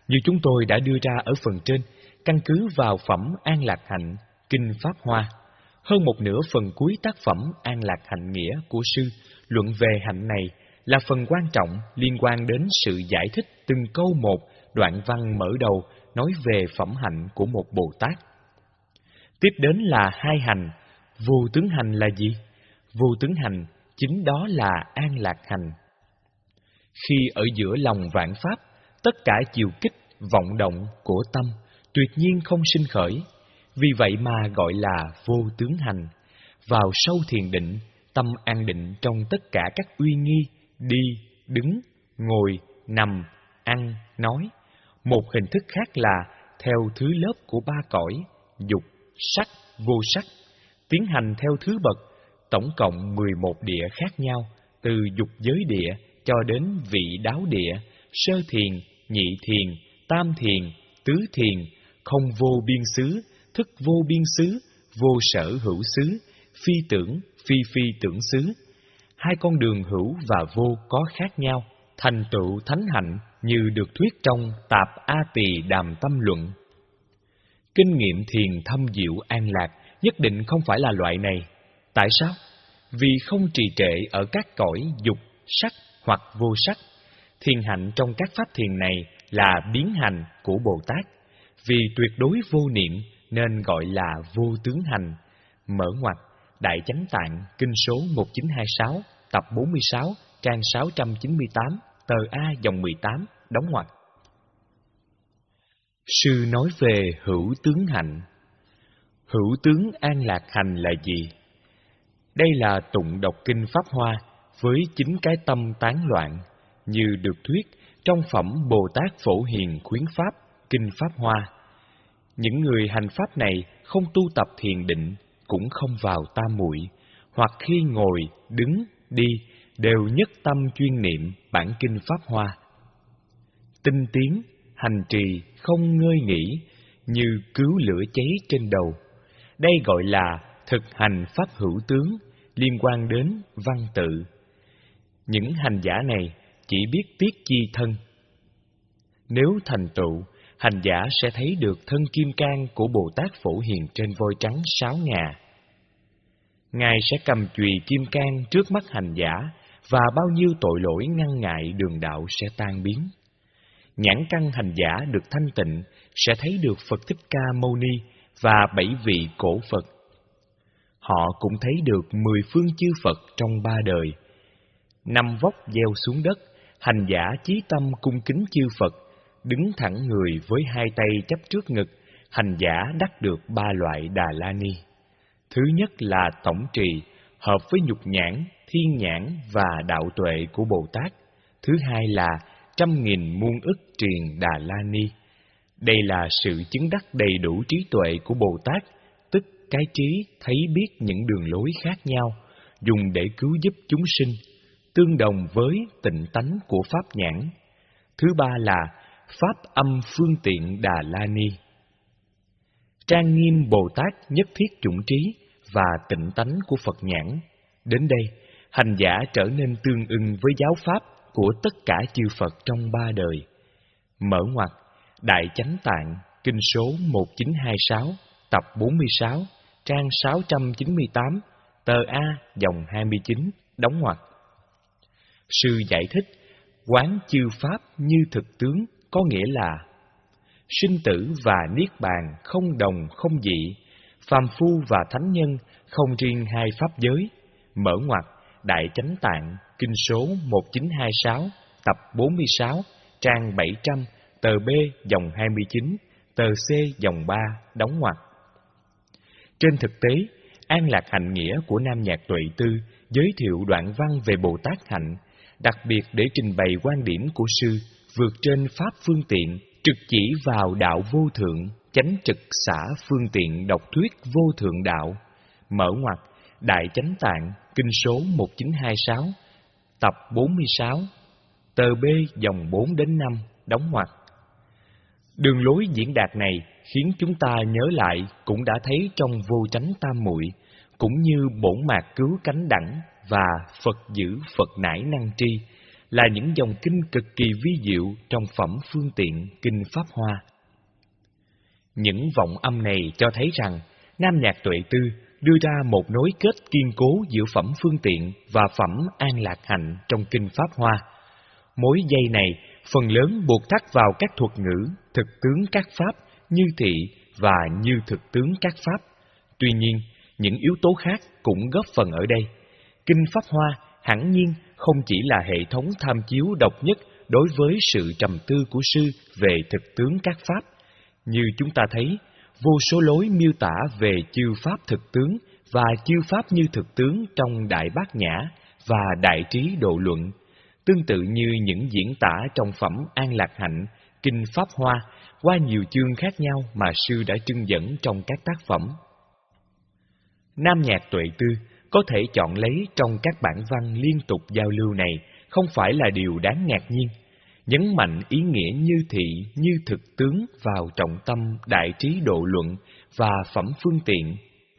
Như chúng tôi đã đưa ra ở phần trên, căn cứ vào phẩm An Lạc Hạnh, Kinh Pháp Hoa, hơn một nửa phần cuối tác phẩm An Lạc Hạnh Nghĩa của sư luận về hạnh này là phần quan trọng liên quan đến sự giải thích từng câu một đoạn văn mở đầu nói về phẩm hạnh của một Bồ Tát. Tiếp đến là hai hành. Vô tướng hành là gì? Vô tướng hành chính đó là an lạc hành. Khi ở giữa lòng vạn pháp, tất cả chiều kích, vọng động của tâm tuyệt nhiên không sinh khởi, vì vậy mà gọi là vô tướng hành. Vào sâu thiền định, tâm an định trong tất cả các uy nghi, đi, đứng, ngồi, nằm, ăn, nói. Một hình thức khác là theo thứ lớp của ba cõi, dục, sắc, vô sắc, tiến hành theo thứ bậc, tổng cộng mười một địa khác nhau, từ dục giới địa cho đến vị đáo địa, sơ thiền, nhị thiền, tam thiền, tứ thiền, không vô biên xứ, thức vô biên xứ, vô sở hữu xứ, phi tưởng, phi phi tưởng xứ. Hai con đường hữu và vô có khác nhau, thành tựu thánh hạnh như được thuyết trong Tạp A Tỳ Đàm Tâm Luận. Kinh nghiệm thiền thâm diệu an lạc nhất định không phải là loại này. Tại sao? Vì không trì trệ ở các cõi dục, sắc hoặc vô sắc. Thiền hạnh trong các pháp thiền này là biến hành của Bồ Tát. Vì tuyệt đối vô niệm nên gọi là vô tướng hành. Mở ngoặc Đại Chánh Tạng, kinh số một chín hai sáu, tập bốn mươi sáu, trang sáu trăm chín mươi tám, tờ A dòng mười tám, đóng ngoặc. Sư nói về hữu tướng hạnh. Hữu tướng an lạc hành là gì? Đây là tụng đọc kinh Pháp Hoa với chính cái tâm tán loạn, như được thuyết trong phẩm Bồ Tát Phổ Hiền Khuyến Pháp, kinh Pháp Hoa. Những người hành pháp này không tu tập thiền định, cũng không vào tam muội, hoặc khi ngồi, đứng, đi đều nhất tâm chuyên niệm bản kinh Pháp Hoa. Tinh tiến, hành trì không ngơi nghỉ, như cứu lửa cháy trên đầu. Đây gọi là thực hành pháp hữu tướng, liên quan đến văn tự. Những hành giả này chỉ biết tiết chi thân. Nếu thành tựu, hành giả sẽ thấy được thân kim cang của Bồ Tát Phổ Hiền trên voi trắng sáu ngà. Ngài sẽ cầm chùy kim cang trước mắt hành giả, và bao nhiêu tội lỗi ngăn ngại đường đạo sẽ tan biến. Nhãn căn hành giả được thanh tịnh sẽ thấy được Phật Thích Ca Mâu Ni và bảy vị cổ Phật. Họ cũng thấy được mười phương chư Phật trong ba đời. Năm vóc gieo xuống đất, hành giả chí tâm cung kính chư Phật, đứng thẳng người với hai tay chắp trước ngực, hành giả đắc được ba loại Đà La Ni. Thứ nhất là tổng trì, hợp với nhục nhãn, thiên nhãn và đạo tuệ của Bồ Tát. Thứ hai là trăm nghìn muôn ức triền Đà La Ni. Đây là sự chứng đắc đầy đủ trí tuệ của Bồ Tát, tức cái trí thấy biết những đường lối khác nhau, dùng để cứu giúp chúng sinh, tương đồng với tịnh tánh của Pháp nhãn. Thứ ba là Pháp âm phương tiện Đà La Ni. Trang nghiêm Bồ Tát nhất thiết chủng trí và tịnh tánh của Phật nhãn. Đến đây, hành giả trở nên tương ưng với giáo pháp của tất cả chư Phật trong ba đời. Mở ngoặc Đại Chánh Tạng, kinh số một chín hai sáu, tập bốn mươi sáu, trang sáu trăm chín mươi tám, tờ A dòng hai mươi chín, đóng ngoặc. Sư giải thích, quán chư pháp như thực tướng có nghĩa là sinh tử và niết bàn không đồng không dị, phàm phu và thánh nhân không riêng hai pháp giới. Mở ngoặc Đại Chánh Tạng, kinh số một chín hai sáu, tập bốn mươi sáu, trang bảy trăm, tờ B dòng hai mươi chín, tờ C dòng ba, đóng ngoặc. Trên thực tế, An Lạc Hạnh Nghĩa của Nam Nhạc Tuệ Tư giới thiệu đoạn văn về Bồ Tát hạnh, đặc biệt để trình bày quan điểm của sư vượt trên pháp phương tiện, trực chỉ vào đạo vô thượng, chánh trực xả phương tiện độc thuyết vô thượng đạo. Mở ngoặc Đại Chánh Tạng, kinh số một chín hai sáu, tập bốn mươi sáu, tờ B dòng bốn đến năm, đóng ngoặc. Đường lối diễn đạt này khiến chúng ta nhớ lại cũng đã thấy trong Vô Chánh Tam Muội, cũng như bổn mạc cứu cánh đẳng và Phật giữ Phật nải năng tri, là những dòng kinh cực kỳ vi diệu trong phẩm Phương Tiện Kinh Pháp Hoa. Những vọng âm này cho thấy rằng Nam Nhạc Tuệ Tư đưa ra một nối kết kiên cố giữa phẩm Phương Tiện và phẩm An Lạc Hạnh trong Kinh Pháp Hoa. Mối dây này phần lớn buộc thắt vào các thuật ngữ thực tướng các pháp, như thị và như thực tướng các pháp. Tuy nhiên, những yếu tố khác cũng góp phần ở đây. Kinh Pháp Hoa hẳn nhiên không chỉ là hệ thống tham chiếu độc nhất đối với sự trầm tư của sư về thực tướng các pháp. Như chúng ta thấy, vô số lối miêu tả về chư pháp thực tướng và chư pháp như thực tướng trong Đại Bát Nhã và Đại Trí Độ Luận, tương tự như những diễn tả trong phẩm An Lạc Hạnh, Kinh Pháp Hoa qua nhiều chương khác nhau mà sư đã trưng dẫn trong các tác phẩm. Nam Nhạc Tuệ Tư có thể chọn lấy trong các bản văn liên tục giao lưu này không phải là điều đáng ngạc nhiên. Nhấn mạnh ý nghĩa như thị, như thực tướng vào trọng tâm Đại Trí Độ Luận và phẩm Phương Tiện.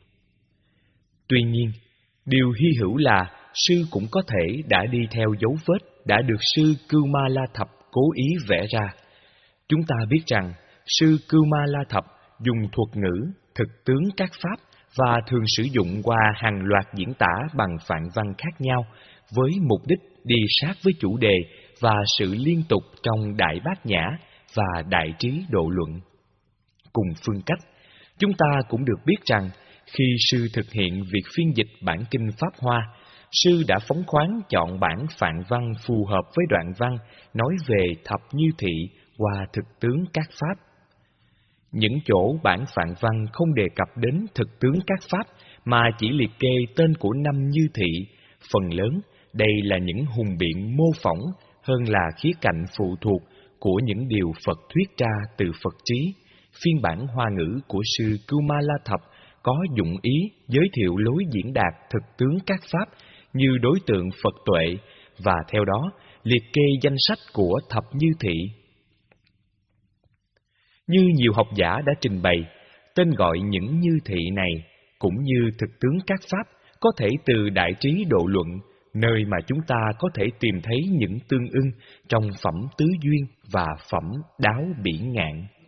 Tuy nhiên, điều hy hữu là sư cũng có thể đã đi theo dấu vết đã được sư Cưu Ma La Thập cố ý vẽ ra. Chúng ta biết rằng sư Cưu Ma La Thập dùng thuật ngữ, thực tướng các pháp và thường sử dụng qua hàng loạt diễn tả bằng phạn văn khác nhau với mục đích đi sát với chủ đề và sự liên tục trong Đại Bát Nhã và Đại Trí Độ Luận. Cùng phương cách, chúng ta cũng được biết rằng khi sư thực hiện việc phiên dịch bản Kinh Pháp Hoa, sư đã phóng khoáng chọn bản phạn văn phù hợp với đoạn văn nói về thập như thị qua thực tướng các pháp. Những chỗ bản phạn văn không đề cập đến thực tướng các pháp mà chỉ liệt kê tên của năm như thị, phần lớn đây là những hùng biện mô phỏng hơn là khía cạnh phụ thuộc của những điều Phật thuyết ra từ Phật trí. Phiên bản Hoa ngữ của sư Cưu Ma La Thập có dụng ý giới thiệu lối diễn đạt thực tướng các pháp như đối tượng Phật tuệ và theo đó liệt kê danh sách của thập như thị. Như nhiều học giả đã trình bày, tên gọi những như thị này cũng như thực tướng các pháp có thể từ Đại Trí Độ Luận, nơi mà chúng ta có thể tìm thấy những tương ưng trong phẩm Tứ Duyên và phẩm Đáo Bỉ Ngạn.